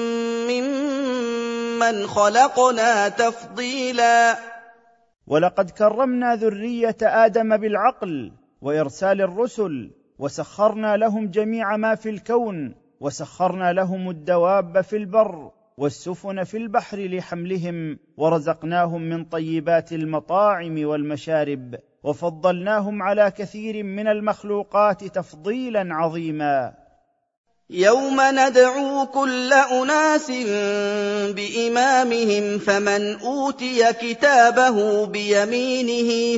مِّمَّنْ خَلَقْنَا تَفْضِيلًا. ولقد كرمنا ذرية آدم بالعقل وإرسال الرسل، وسخرنا لهم جميع ما في الكون، وسخرنا لهم الدواب في البر والسفن في البحر لحملهم، ورزقناهم من طيبات المطاعم والمشارب، وفضلناهم على كثير من المخلوقات تفضيلا عظيما. يَوْمَ نَدْعُو كُلَّ أُنَاسٍ بِإِمَامِهِمْ فَمَنْ أُوتِيَ كِتَابَهُ بِيَمِينِهِ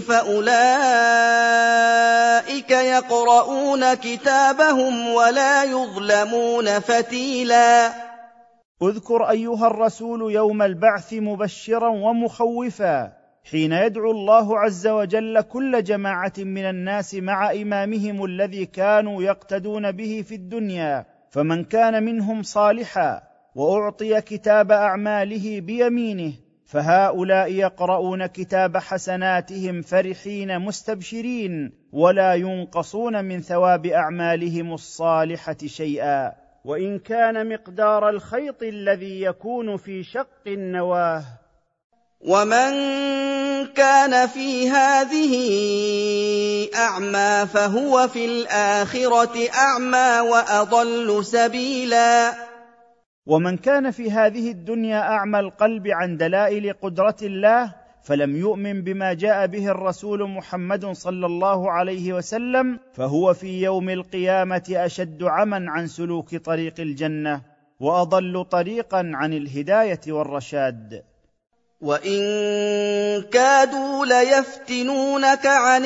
فَأُولَٰئِكَ يَقْرَءُونَ كِتَابَهُمْ وَلَا يُظْلَمُونَ فَتِيلًا. اذكر أيها الرسول يوم البعث مبشرا ومخوفا، حين يدعو الله عز وجل كل جماعة من الناس مع إمامهم الذي كانوا يقتدون به في الدنيا، فمن كان منهم صالحا وأعطي كتاب أعماله بيمينه فهؤلاء يقرؤون كتاب حسناتهم فرحين مستبشرين، ولا ينقصون من ثواب أعمالهم الصالحة شيئا، وإن كان مقدار الخيط الذي يكون في شق النواه. وَمَن كَانَ فِي هَٰذِهِ أَعْمَىٰ فَهُوَ فِي الْآخِرَةِ أَعْمَىٰ وَأَضَلُّ سَبِيلًا. ومن كان في هذه الدنيا أعمى القلب عن دلائل قدرة الله فلم يؤمن بما جاء به الرسول محمد صلى الله عليه وسلم فهو في يوم القيامة أشد عمى عن سلوك طريق الجنة، وأضل طريقا عن الهداية والرشاد. وَإِن كَادُوا لَيَفْتِنُونَكَ عَنِ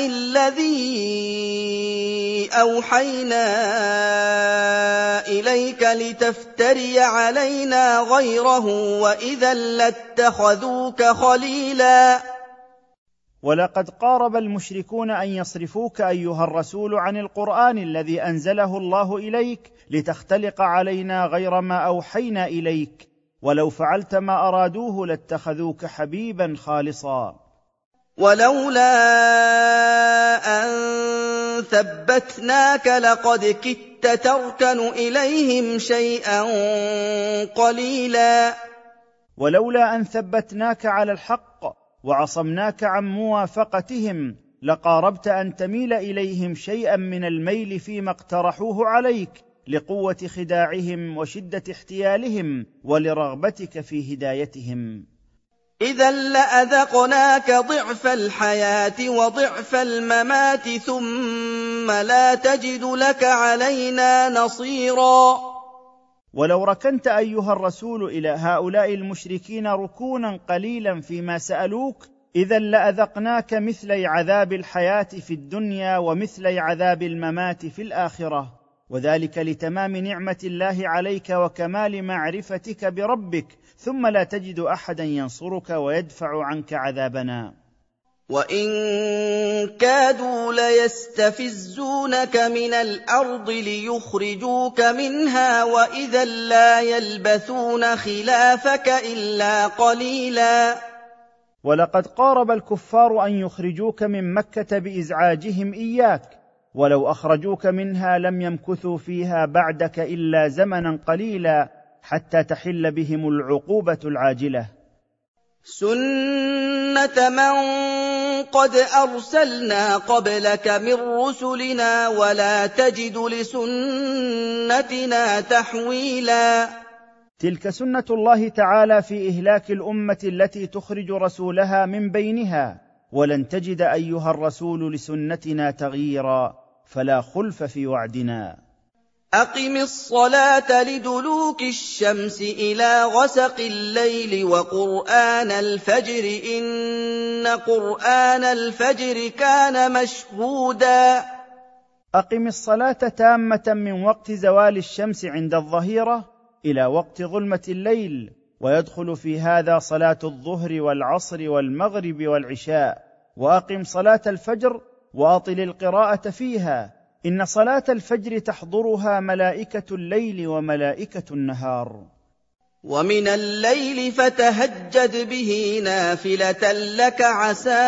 الَّذِي أَوْحَيْنَا إِلَيْكَ لِتَفْتَرِيَ عَلَيْنَا غَيْرَهُ وَإِذًا لَّاتَّخَذُوكَ خَلِيلًا. ولقد قارب المشركون أن يصرفوك أيها الرسول عن القرآن الذي أنزله الله إليك لتختلق علينا غير ما أوحينا إليك، ولو فعلت ما أرادوه لاتخذوك حبيبا خالصا. ولولا أن ثبتناك لقد كدت تركن إليهم شيئا قليلا. ولولا أن ثبتناك على الحق وعصمناك عن موافقتهم لقاربت أن تميل إليهم شيئا من الميل فيما اقترحوه عليك لقوة خداعهم وشدة احتيالهم ولرغبتك في هدايتهم. إذا لأذقناك ضعف الحياة وضعف الممات ثم لا تجد لك علينا نصيرا. ولو ركنت أيها الرسول إلى هؤلاء المشركين ركونا قليلا فيما سألوك إذا لأذقناك مثلي عذاب الحياة في الدنيا ومثلي عذاب الممات في الآخرة، وذلك لتمام نعمة الله عليك وكمال معرفتك بربك، ثم لا تجد أحدا ينصرك ويدفع عنك عذابنا. وإن كادوا ليستفزونك من الأرض ليخرجوك منها وإذا لا يلبثون خلافك إلا قليلا. ولقد قارب الكفار أن يخرجوك من مكة بإزعاجهم إياك، ولو أخرجوك منها لم يمكثوا فيها بعدك إلا زمنا قليلا، حتى تحل بهم العقوبة العاجلة. سنة من قد أرسلنا قبلك من رسلنا ولا تجد لسنتنا تحويلا. تلك سنة الله تعالى في إهلاك الأمة التي تخرج رسولها من بينها، ولن تجد أيها الرسول لسنتنا تغييرا، فلا خلف في وعدنا. أقم الصلاة لدلوك الشمس إلى غسق الليل وقرآن الفجر إن قرآن الفجر كان مشهودا. أقم الصلاة تامة من وقت زوال الشمس عند الظهيرة إلى وقت ظلمة الليل، ويدخل في هذا صلاة الظهر والعصر والمغرب والعشاء. وأقم صلاة الفجر وأطل القراءة فيها، إن صلاة الفجر تحضرها ملائكة الليل وملائكة النهار. ومن الليل فتهجد به نافلة لك عسى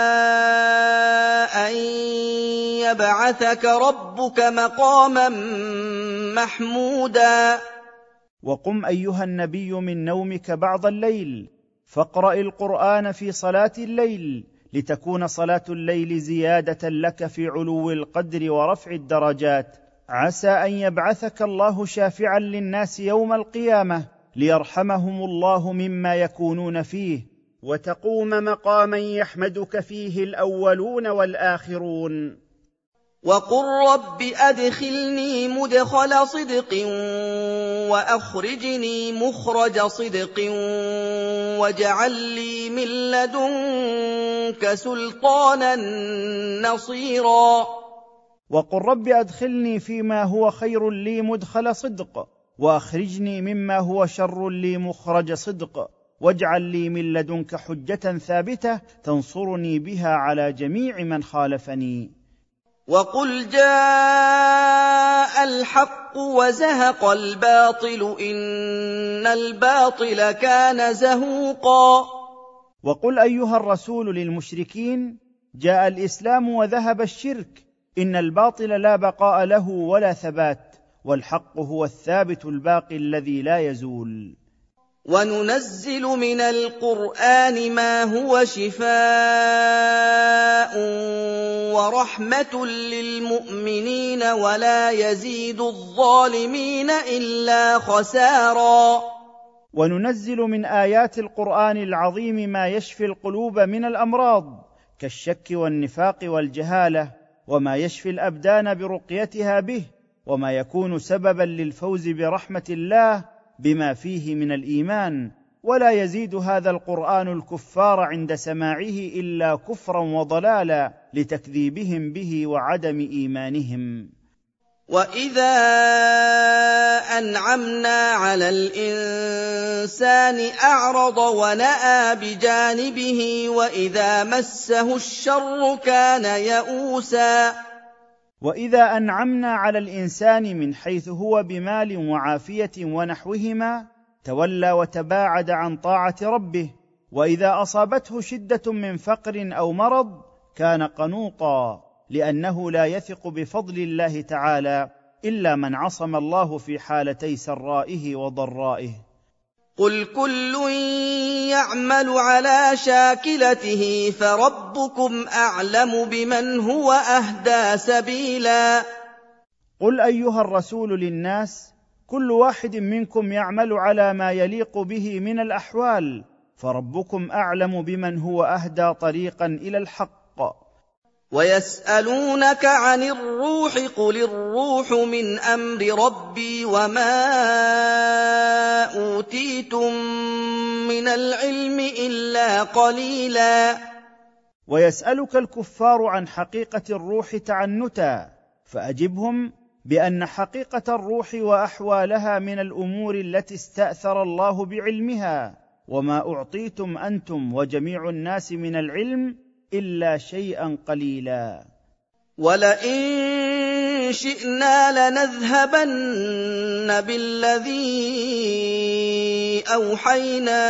أن يبعثك ربك مقاما محمودا. وقم أيها النبي من نومك بعض الليل، فاقرأ القرآن في صلاة الليل، لتكون صلاة الليل زيادة لك في علو القدر ورفع الدرجات. عسى أن يبعثك الله شافعا للناس يوم القيامة، ليرحمهم الله مما يكونون فيه، وتقوم مقاما يحمدك فيه الأولون والآخرون. وقل رب أدخلني مدخل صدق وأخرجني مخرج صدق واجعل لي من لدنك سلطانا نصيرا. وقل رب أدخلني فيما هو خير لي مدخل صدق، وأخرجني مما هو شر لي مخرج صدق، واجعل لي من لدنك حجة ثابتة تنصرني بها على جميع من خالفني. وقل جاء الحق وزهق الباطل إن الباطل كان زهوقا. وقل أيها الرسول للمشركين: جاء الإسلام وذهب الشرك، إن الباطل لا بقاء له ولا ثبات، والحق هو الثابت الباقي الذي لا يزول. وننزل من القرآن ما هو شفاء ورحمة للمؤمنين ولا يزيد الظالمين إلا خسارا. وننزل من آيات القرآن العظيم ما يشفي القلوب من الأمراض كالشك والنفاق والجهالة، وما يشفي الأبدان برقيتها به، وما يكون سببا للفوز برحمة الله بما فيه من الإيمان. ولا يزيد هذا القرآن الكفار عند سماعه إلا كفرا وضلالا لتكذيبهم به وعدم إيمانهم. وإذا أنعمنا على الإنسان أعرض ونأى بجانبه وإذا مسه الشر كان يئوسا. وإذا أنعمنا على الإنسان من حيث هو بمال وعافية ونحوهما تولى وتباعد عن طاعة ربه، وإذا أصابته شدة من فقر أو مرض كان قنوطا، لأنه لا يثق بفضل الله تعالى إلا من عصم الله في حالتي سرائه وضرائه. قل كل يعمل على شاكلته فربكم أعلم بمن هو أهدى سبيلا. قل أيها الرسول للناس: كل واحد منكم يعمل على ما يليق به من الأحوال، فربكم أعلم بمن هو أهدى طريقا إلى الحق. ويسألونك عن الروح قل الروح من أمر ربي وما أوتيتم من العلم إلا قليلا. ويسألك الكفار عن حقيقة الروح تعنتا، فأجبهم بأن حقيقة الروح وأحوالها من الأمور التي استأثر الله بعلمها، وما أعطيتم أنتم وجميع الناس من العلم إلا شيئا قليلا. ولئن شئنا لنذهبن بالذي أوحينا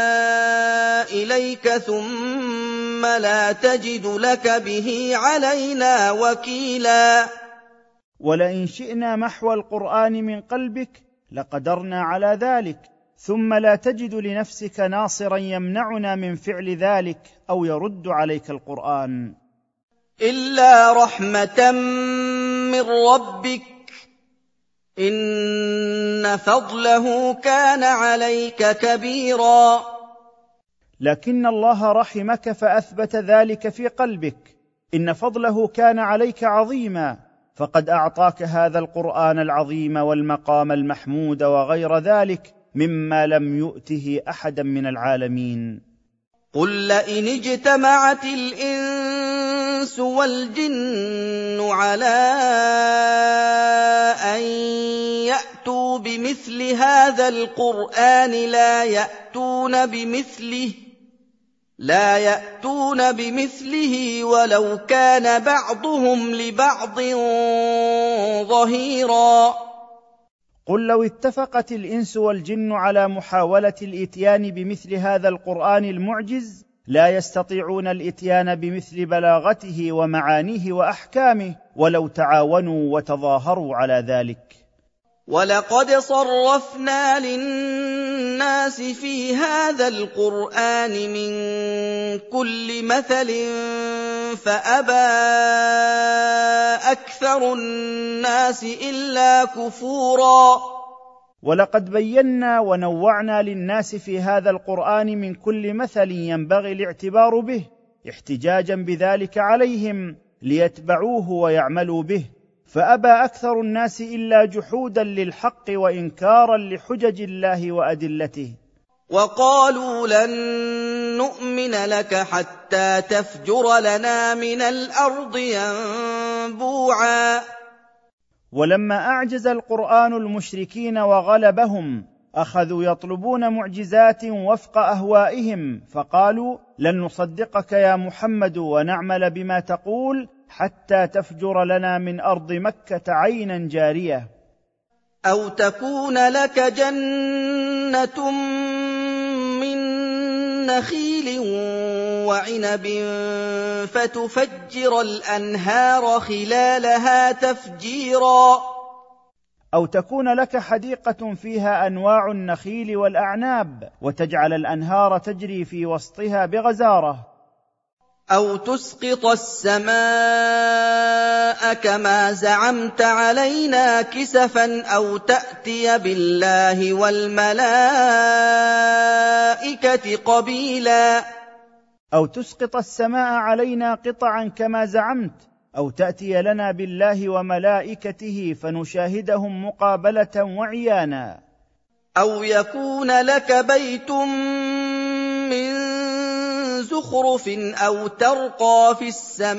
إليك ثم لا تجد لك به علينا وكيلا. ولئن شئنا محو القرآن من قلبك لقدرنا على ذلك، ثم لا تجد لنفسك ناصرا يمنعنا من فعل ذلك أو يرد عليك القرآن. إلا رحمة من ربك إن فضله كان عليك كبيرا. لكن الله رحمك فأثبت ذلك في قلبك، إن فضله كان عليك عظيما، فقد أعطاك هذا القرآن العظيم والمقام المحمود وغير ذلك مما لم يؤته أحدا من العالمين. قل لئن اجتمعت الإنس والجن على أن يأتوا بمثل هذا القرآن لا يأتون بمثله ولو كان بعضهم لبعض ظهيرا. قل لو اتفقت الإنس والجن على محاولة الإتيان بمثل هذا القرآن المعجز لا يستطيعون الإتيان بمثل بلاغته ومعانيه وأحكامه ولو تعاونوا وتظاهروا على ذلك. ولقد صرفنا للناس في هذا القرآن من كل مثل فأبى أكثر الناس إلا كفورا. ولقد بينا ونوعنا للناس في هذا القرآن من كل مثل ينبغي الاعتبار به احتجاجا بذلك عليهم ليتبعوه ويعملوا به، فأبى أكثر الناس إلا جحودا للحق وإنكارا لحجج الله وأدلته. وقالوا لن نؤمن لك حتى تفجر لنا من الأرض ينبوعا. ولما أعجز القرآن المشركين وغلبهم أخذوا يطلبون معجزات وفق أهوائهم، فقالوا لن نصدقك يا محمد ونعمل بما تقول حتى تفجر لنا من أرض مكة عينا جارية. أو تكون لك جنة من نخيل وعنب فتفجر الأنهار خلالها تفجيرا. أو تكون لك حديقة فيها أنواع النخيل والأعناب وتجعل الأنهار تجري في وسطها بغزارة. أو تسقط السماء كما زعمت علينا كسفا أو تأتي بالله والملائكة قبيلا. أو تسقط السماء علينا قطعا كما زعمت، أو تأتي لنا بالله وملائكته فنشاهدهم مقابلة وعيانا. أو يكون لك بيت من زخرف أو ترقى في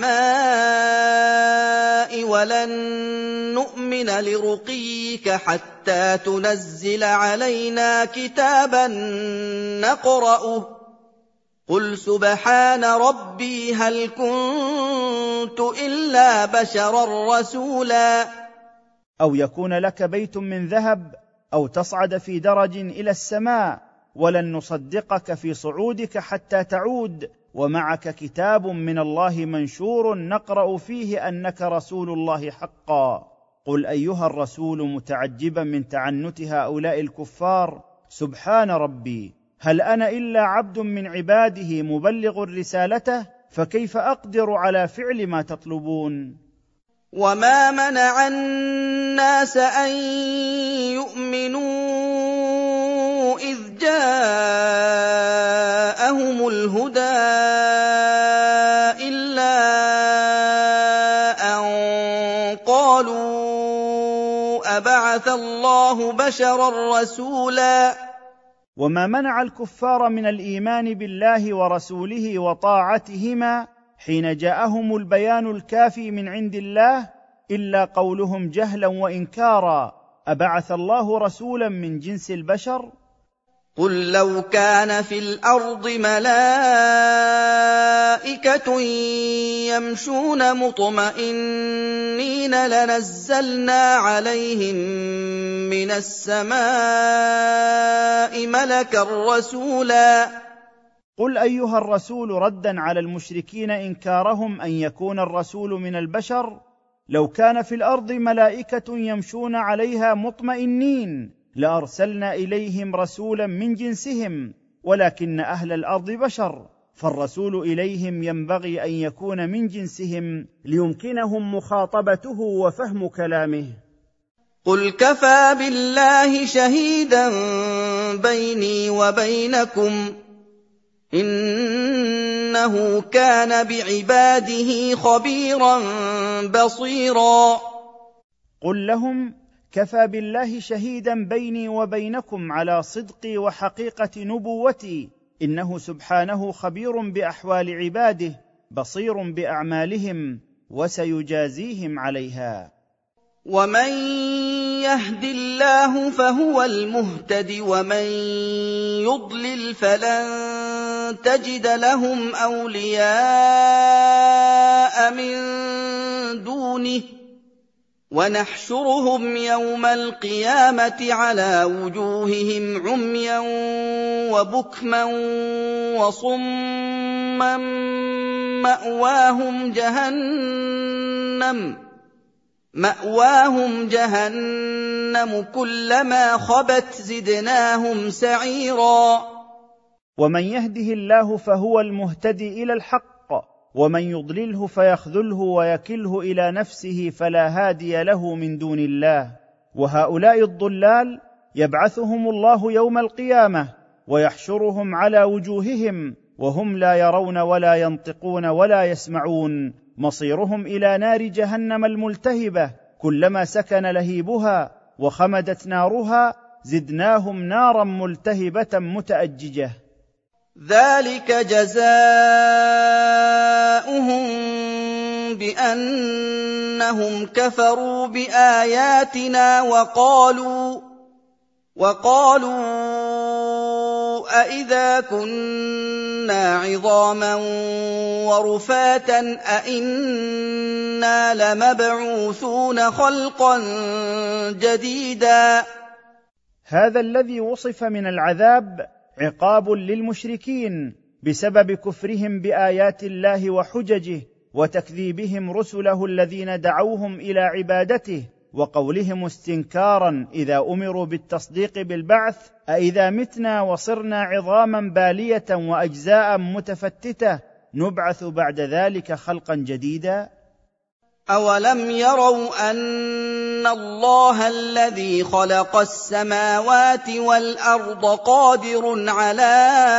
السماء ولن نؤمن لرقيك حتى تنزل علينا كتابا نقرأه قل سبحان ربي هل كنت إلا بشرا رسولا. أو يكون لك بيت من ذهب أو تصعد في درج إلى السماء ولن نصدقك في صعودك حتى تعود ومعك كتاب من الله منشور نقرأ فيه أنك رسول الله حقا. قل أيها الرسول متعجبا من تعنت هؤلاء الكفار سبحان ربي هل أنا إلا عبد من عباده مبلغ رسالته فكيف أقدر على فعل ما تطلبون. وما منع الناس أن يؤمنوا إذ جاءهم الهدى إلا أن قالوا أبعث الله بشرا رسولا. وما منع الكفار من الإيمان بالله ورسوله وطاعتهما حين جاءهم البيان الكافي من عند الله إلا قولهم جهلا وإنكارا أبعث الله رسولا من جنس البشر. قل لو كان في الأرض ملائكة يمشون مطمئنين لنزلنا عليهم من السماء ملكا رسولا. قل أيها الرسول ردا على المشركين إنكارهم أن يكون الرسول من البشر لو كان في الأرض ملائكة يمشون عليها مطمئنين لارسلنا اليهم رسولا من جنسهم، ولكن اهل الارض بشر، فالرسول اليهم ينبغي ان يكون من جنسهم ليمكنهم مخاطبته وفهم كلامه. قل كفى بالله شهيدا بيني وبينكم إنه كان بعباده خبيرا بصيرا. قل لهم كفى بالله شهيدا بيني وبينكم على صدقي وحقيقة نبوتي، إنه سبحانه خبير بأحوال عباده بصير بأعمالهم وسيجازيهم عليها. ومن يهد الله فهو المهتد ومن يضلل فلن تجد لهم أولياء من دونه ونحشرهم يوم القيامة على وجوههم عميا وبكما وصما مأواهم جهنم كلما خبت زدناهم سعيرا. ومن يهده الله فهو المهتدي إلى الحق، ومن يضلله فيخذله ويكله إلى نفسه فلا هادي له من دون الله. وهؤلاء الضلال يبعثهم الله يوم القيامة ويحشرهم على وجوههم وهم لا يرون ولا ينطقون ولا يسمعون، مصيرهم إلى نار جهنم الملتهبة، كلما سكن لهيبها وخمدت نارها زدناهم نارا ملتهبة متأججة. ذلك جزاؤهم بأنهم كفروا بآياتنا وقالوا أإذا كنا عظاما ورفاتا أإنا لمبعوثون خلقا جديدا. هذا الذي وصف من العذاب عقاب للمشركين بسبب كفرهم بآيات الله وحججه وتكذيبهم رسله الذين دعوهم إلى عبادته، وقولهم استنكارا إذا أمروا بالتصديق بالبعث: أإذا متنا وصرنا عظاما بالية وأجزاء متفتتة نبعث بعد ذلك خلقا جديدا. أولم يروا أن الله الذي خلق السماوات والأرض قادر على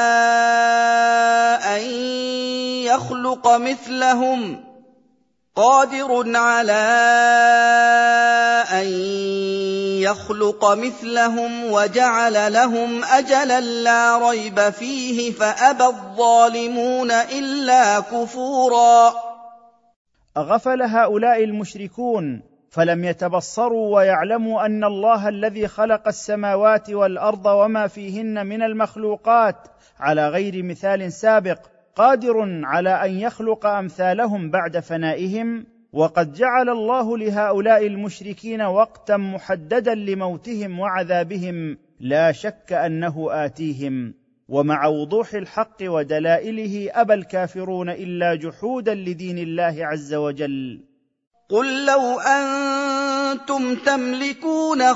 أن يخلق مثلهم وجعل لهم أجلا لا ريب فيه فأبى الظالمون إلا كفورا. أغفل هؤلاء المشركون فلم يتبصروا ويعلموا أن الله الذي خلق السماوات والأرض وما فيهن من المخلوقات على غير مثال سابق قادر على أن يخلق أمثالهم بعد فنائهم، وقد جعل الله لهؤلاء المشركين وقتا محددا لموتهم وعذابهم لا شك أنه آتيهم. ومع وضوح الحق ودلائله أبى الكافرون إلا جحودا لدين الله عز وجل. قل لو أنتم تملكون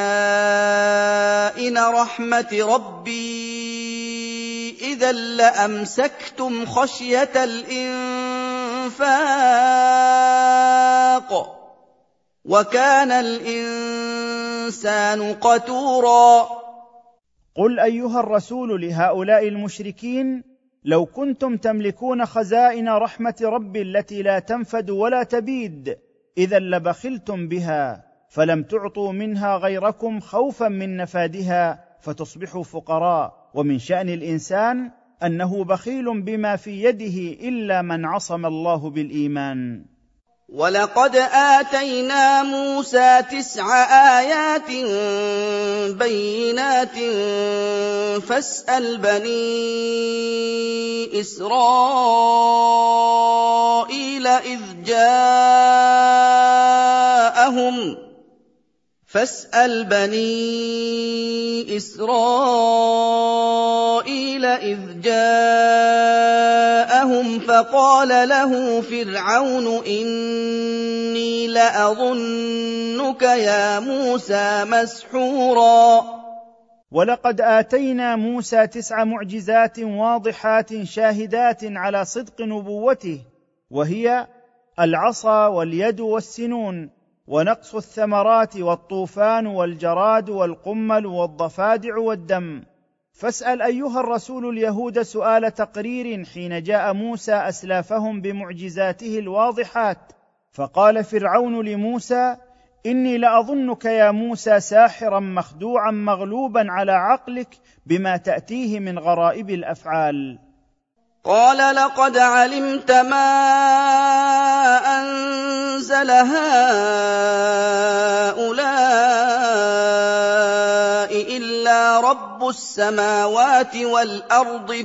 خزائن رحمة ربي إذا لأمسكتم خشية الإنفاق وكان الإنسان قتورا. قل أيها الرسول لهؤلاء المشركين: لو كنتم تملكون خزائن رحمة ربي التي لا تنفد ولا تبيد إذا لبخلتم بها، فلم تعطوا منها غيركم خوفا من نفادها فتصبحوا فقراء. ومن شأن الإنسان أنه بخيل بما في يده إلا من عصم الله بالإيمان. ولقد آتينا موسى 9 آيات بينات فاسأل بني إسرائيل إذ جاءهم فقال له فرعون إني لأظنك يا موسى مسحورا. ولقد آتينا موسى 9 معجزات واضحات شاهدات على صدق نبوته، وهي العصا واليد والسنون، ونقص الثمرات والطوفان والجراد والقمل والضفادع والدم. فاسأل أيها الرسول اليهود سؤال تقرير حين جاء موسى أسلافهم بمعجزاته الواضحات، فقال فرعون لموسى إني لأظنك يا موسى ساحرا مخدوعا مغلوبا على عقلك بما تأتيه من غرائب الأفعال. قال لقد علمت ما أنزل هؤلاء إلا رب السماوات والأرض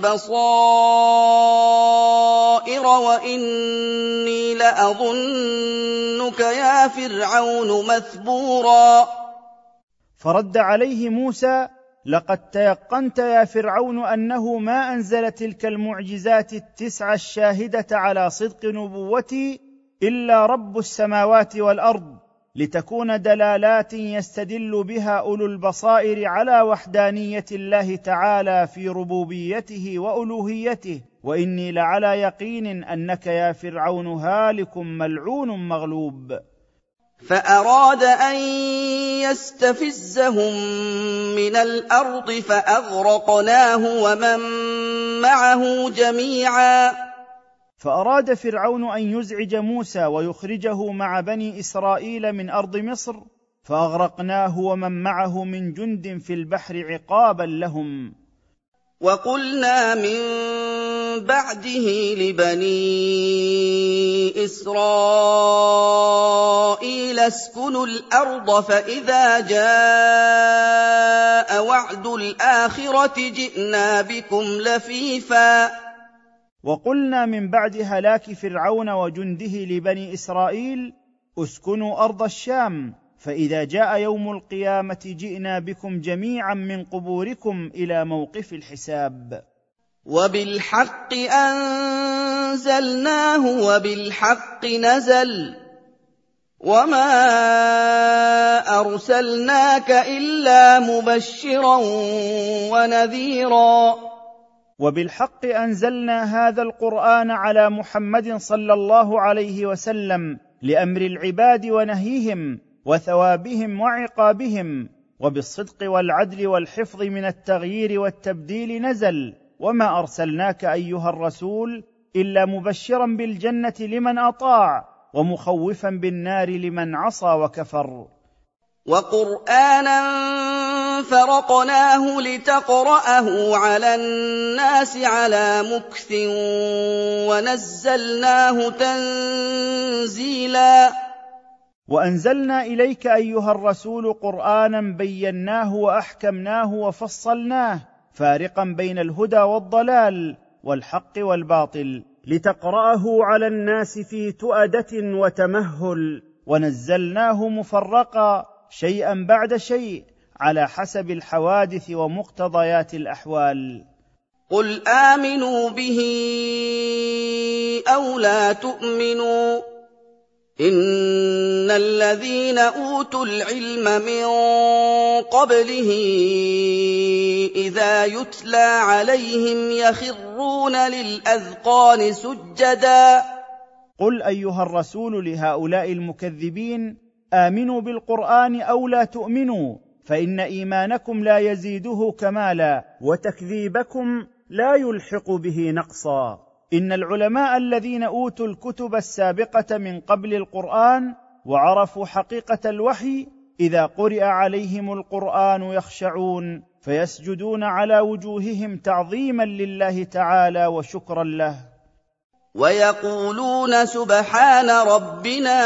بصائر وإني لأظنك يا فرعون مثبورا. فرد عليه موسى لقد تيقنت يا فرعون أنه ما أنزل تلك المعجزات 9 الشاهدة على صدق نبوتي إلا رب السماوات والأرض، لتكون دلالات يستدل بها أولو البصائر على وحدانية الله تعالى في ربوبيته وألوهيته، وإني لعلى يقين أنك يا فرعون هالك ملعون مغلوب. فأراد أن يستفزهم من الأرض فأغرقناه ومن معه جميعا. فأراد فرعون أن يزعج موسى ويخرجه مع بني إسرائيل من أرض مصر، فأغرقناه ومن معه من جند في البحر عقابا لهم. وقلنا من بعده لبني إسرائيل اسكنوا الأرض فإذا جاء وعد الآخرة جئنا بكم لفيفا. وقلنا من بعد هلاك فرعون وجنده لبني إسرائيل اسكنوا أرض الشام، فإذا جاء يوم القيامة جئنا بكم جميعا من قبوركم إلى موقف الحساب. وبالحق أنزلناه وبالحق نزل وما أرسلناك إلا مبشرا ونذيرا. وبالحق أنزلنا هذا القرآن على محمد صلى الله عليه وسلم لأمر العباد ونهيهم وثوابهم وعقابهم، وبالصدق والعدل والحفظ من التغيير والتبديل نزل. وما أرسلناك أيها الرسول إلا مبشرا بالجنة لمن أطاع ومخوفا بالنار لمن عصى وكفر. وقرآنا فرقناه لتقرأه على الناس على مكث ونزلناه تنزيلا. وأنزلنا إليك أيها الرسول قرآنا بيناه وأحكمناه وفصلناه فارقا بين الهدى والضلال والحق والباطل، لتقرأه على الناس في تؤدة وتمهل، ونزلناه مفرقا شيئا بعد شيء على حسب الحوادث ومقتضيات الأحوال. قل آمنوا به أو لا تؤمنوا إن الذين أوتوا العلم من قبله إذا يتلى عليهم يخرون للأذقان سجدا. قل أيها الرسول لهؤلاء المكذبين آمنوا بالقرآن أو لا تؤمنوا، فإن إيمانكم لا يزيده كمالا وتكذيبكم لا يلحق به نقصا. إن العلماء الذين أوتوا الكتب السابقة من قبل القرآن وعرفوا حقيقة الوحي إذا قرئ عليهم القرآن يخشعون فيسجدون على وجوههم تعظيما لله تعالى وشكرا له، ويقولون سبحان ربنا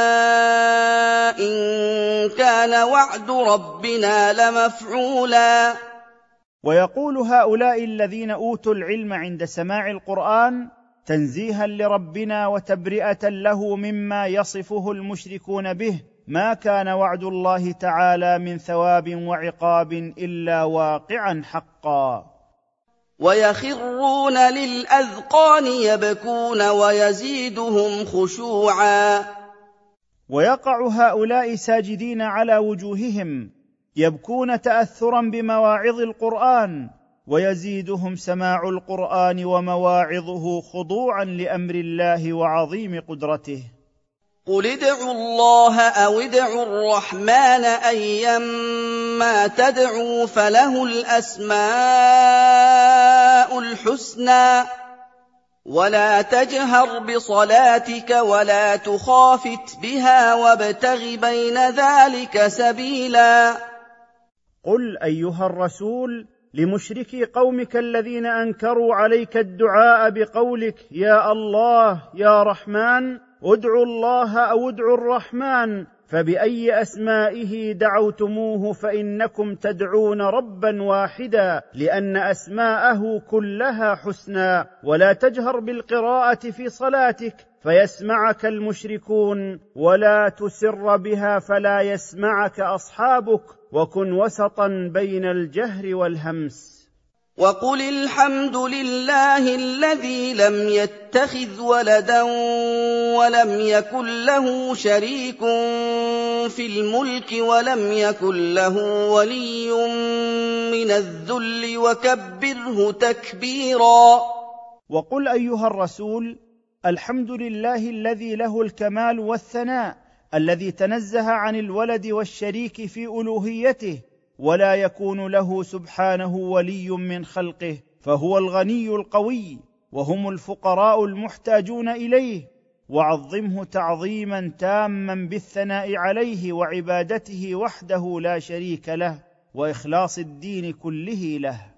إن كان وعد ربنا لمفعولا. ويقول هؤلاء الذين أوتوا العلم عند سماع القرآن تنزيها لربنا وتبرئة له مما يصفه المشركون به: ما كان وعد الله تعالى من ثواب وعقاب إلا واقعا حقا. ويخرون للأذقان يبكون ويزيدهم خشوعا. ويقع هؤلاء ساجدين على وجوههم يبكون تأثرا بمواعظ القرآن، ويزيدهم سماع القرآن ومواعظه خضوعا لأمر الله وعظيم قدرته. قل ادعوا الله أو ادعوا الرحمن أيما تدعوا فله الأسماء الحسنى ولا تجهر بصلاتك ولا تخافت بها وابتغ بين ذلك سبيلا. قل أيها الرسول لمشركي قومك الذين أنكروا عليك الدعاء بقولك يا الله يا رحمن، ادعوا الله أو ادعوا الرحمن، فبأي أسمائه دعوتموه فإنكم تدعون ربا واحدا، لأن أسماءه كلها حسنى. ولا تجهر بالقراءة في صلاتك فيسمعك المشركون، ولا تسر بها فلا يسمعك أصحابك، وكن وسطا بين الجهر والهمس. وقل الحمد لله الذي لم يتخذ ولدا ولم يكن له شريك في الملك ولم يكن له ولي من الذل وكبره تكبيرا. وقل أيها الرسول الحمد لله الذي له الكمال والثناء، الذي تنزه عن الولد والشريك في ألوهيته، ولا يكون له سبحانه ولي من خلقه، فهو الغني القوي وهم الفقراء المحتاجون إليه. وعظمه تعظيما تاما بالثناء عليه وعبادته وحده لا شريك له، وإخلاص الدين كله له.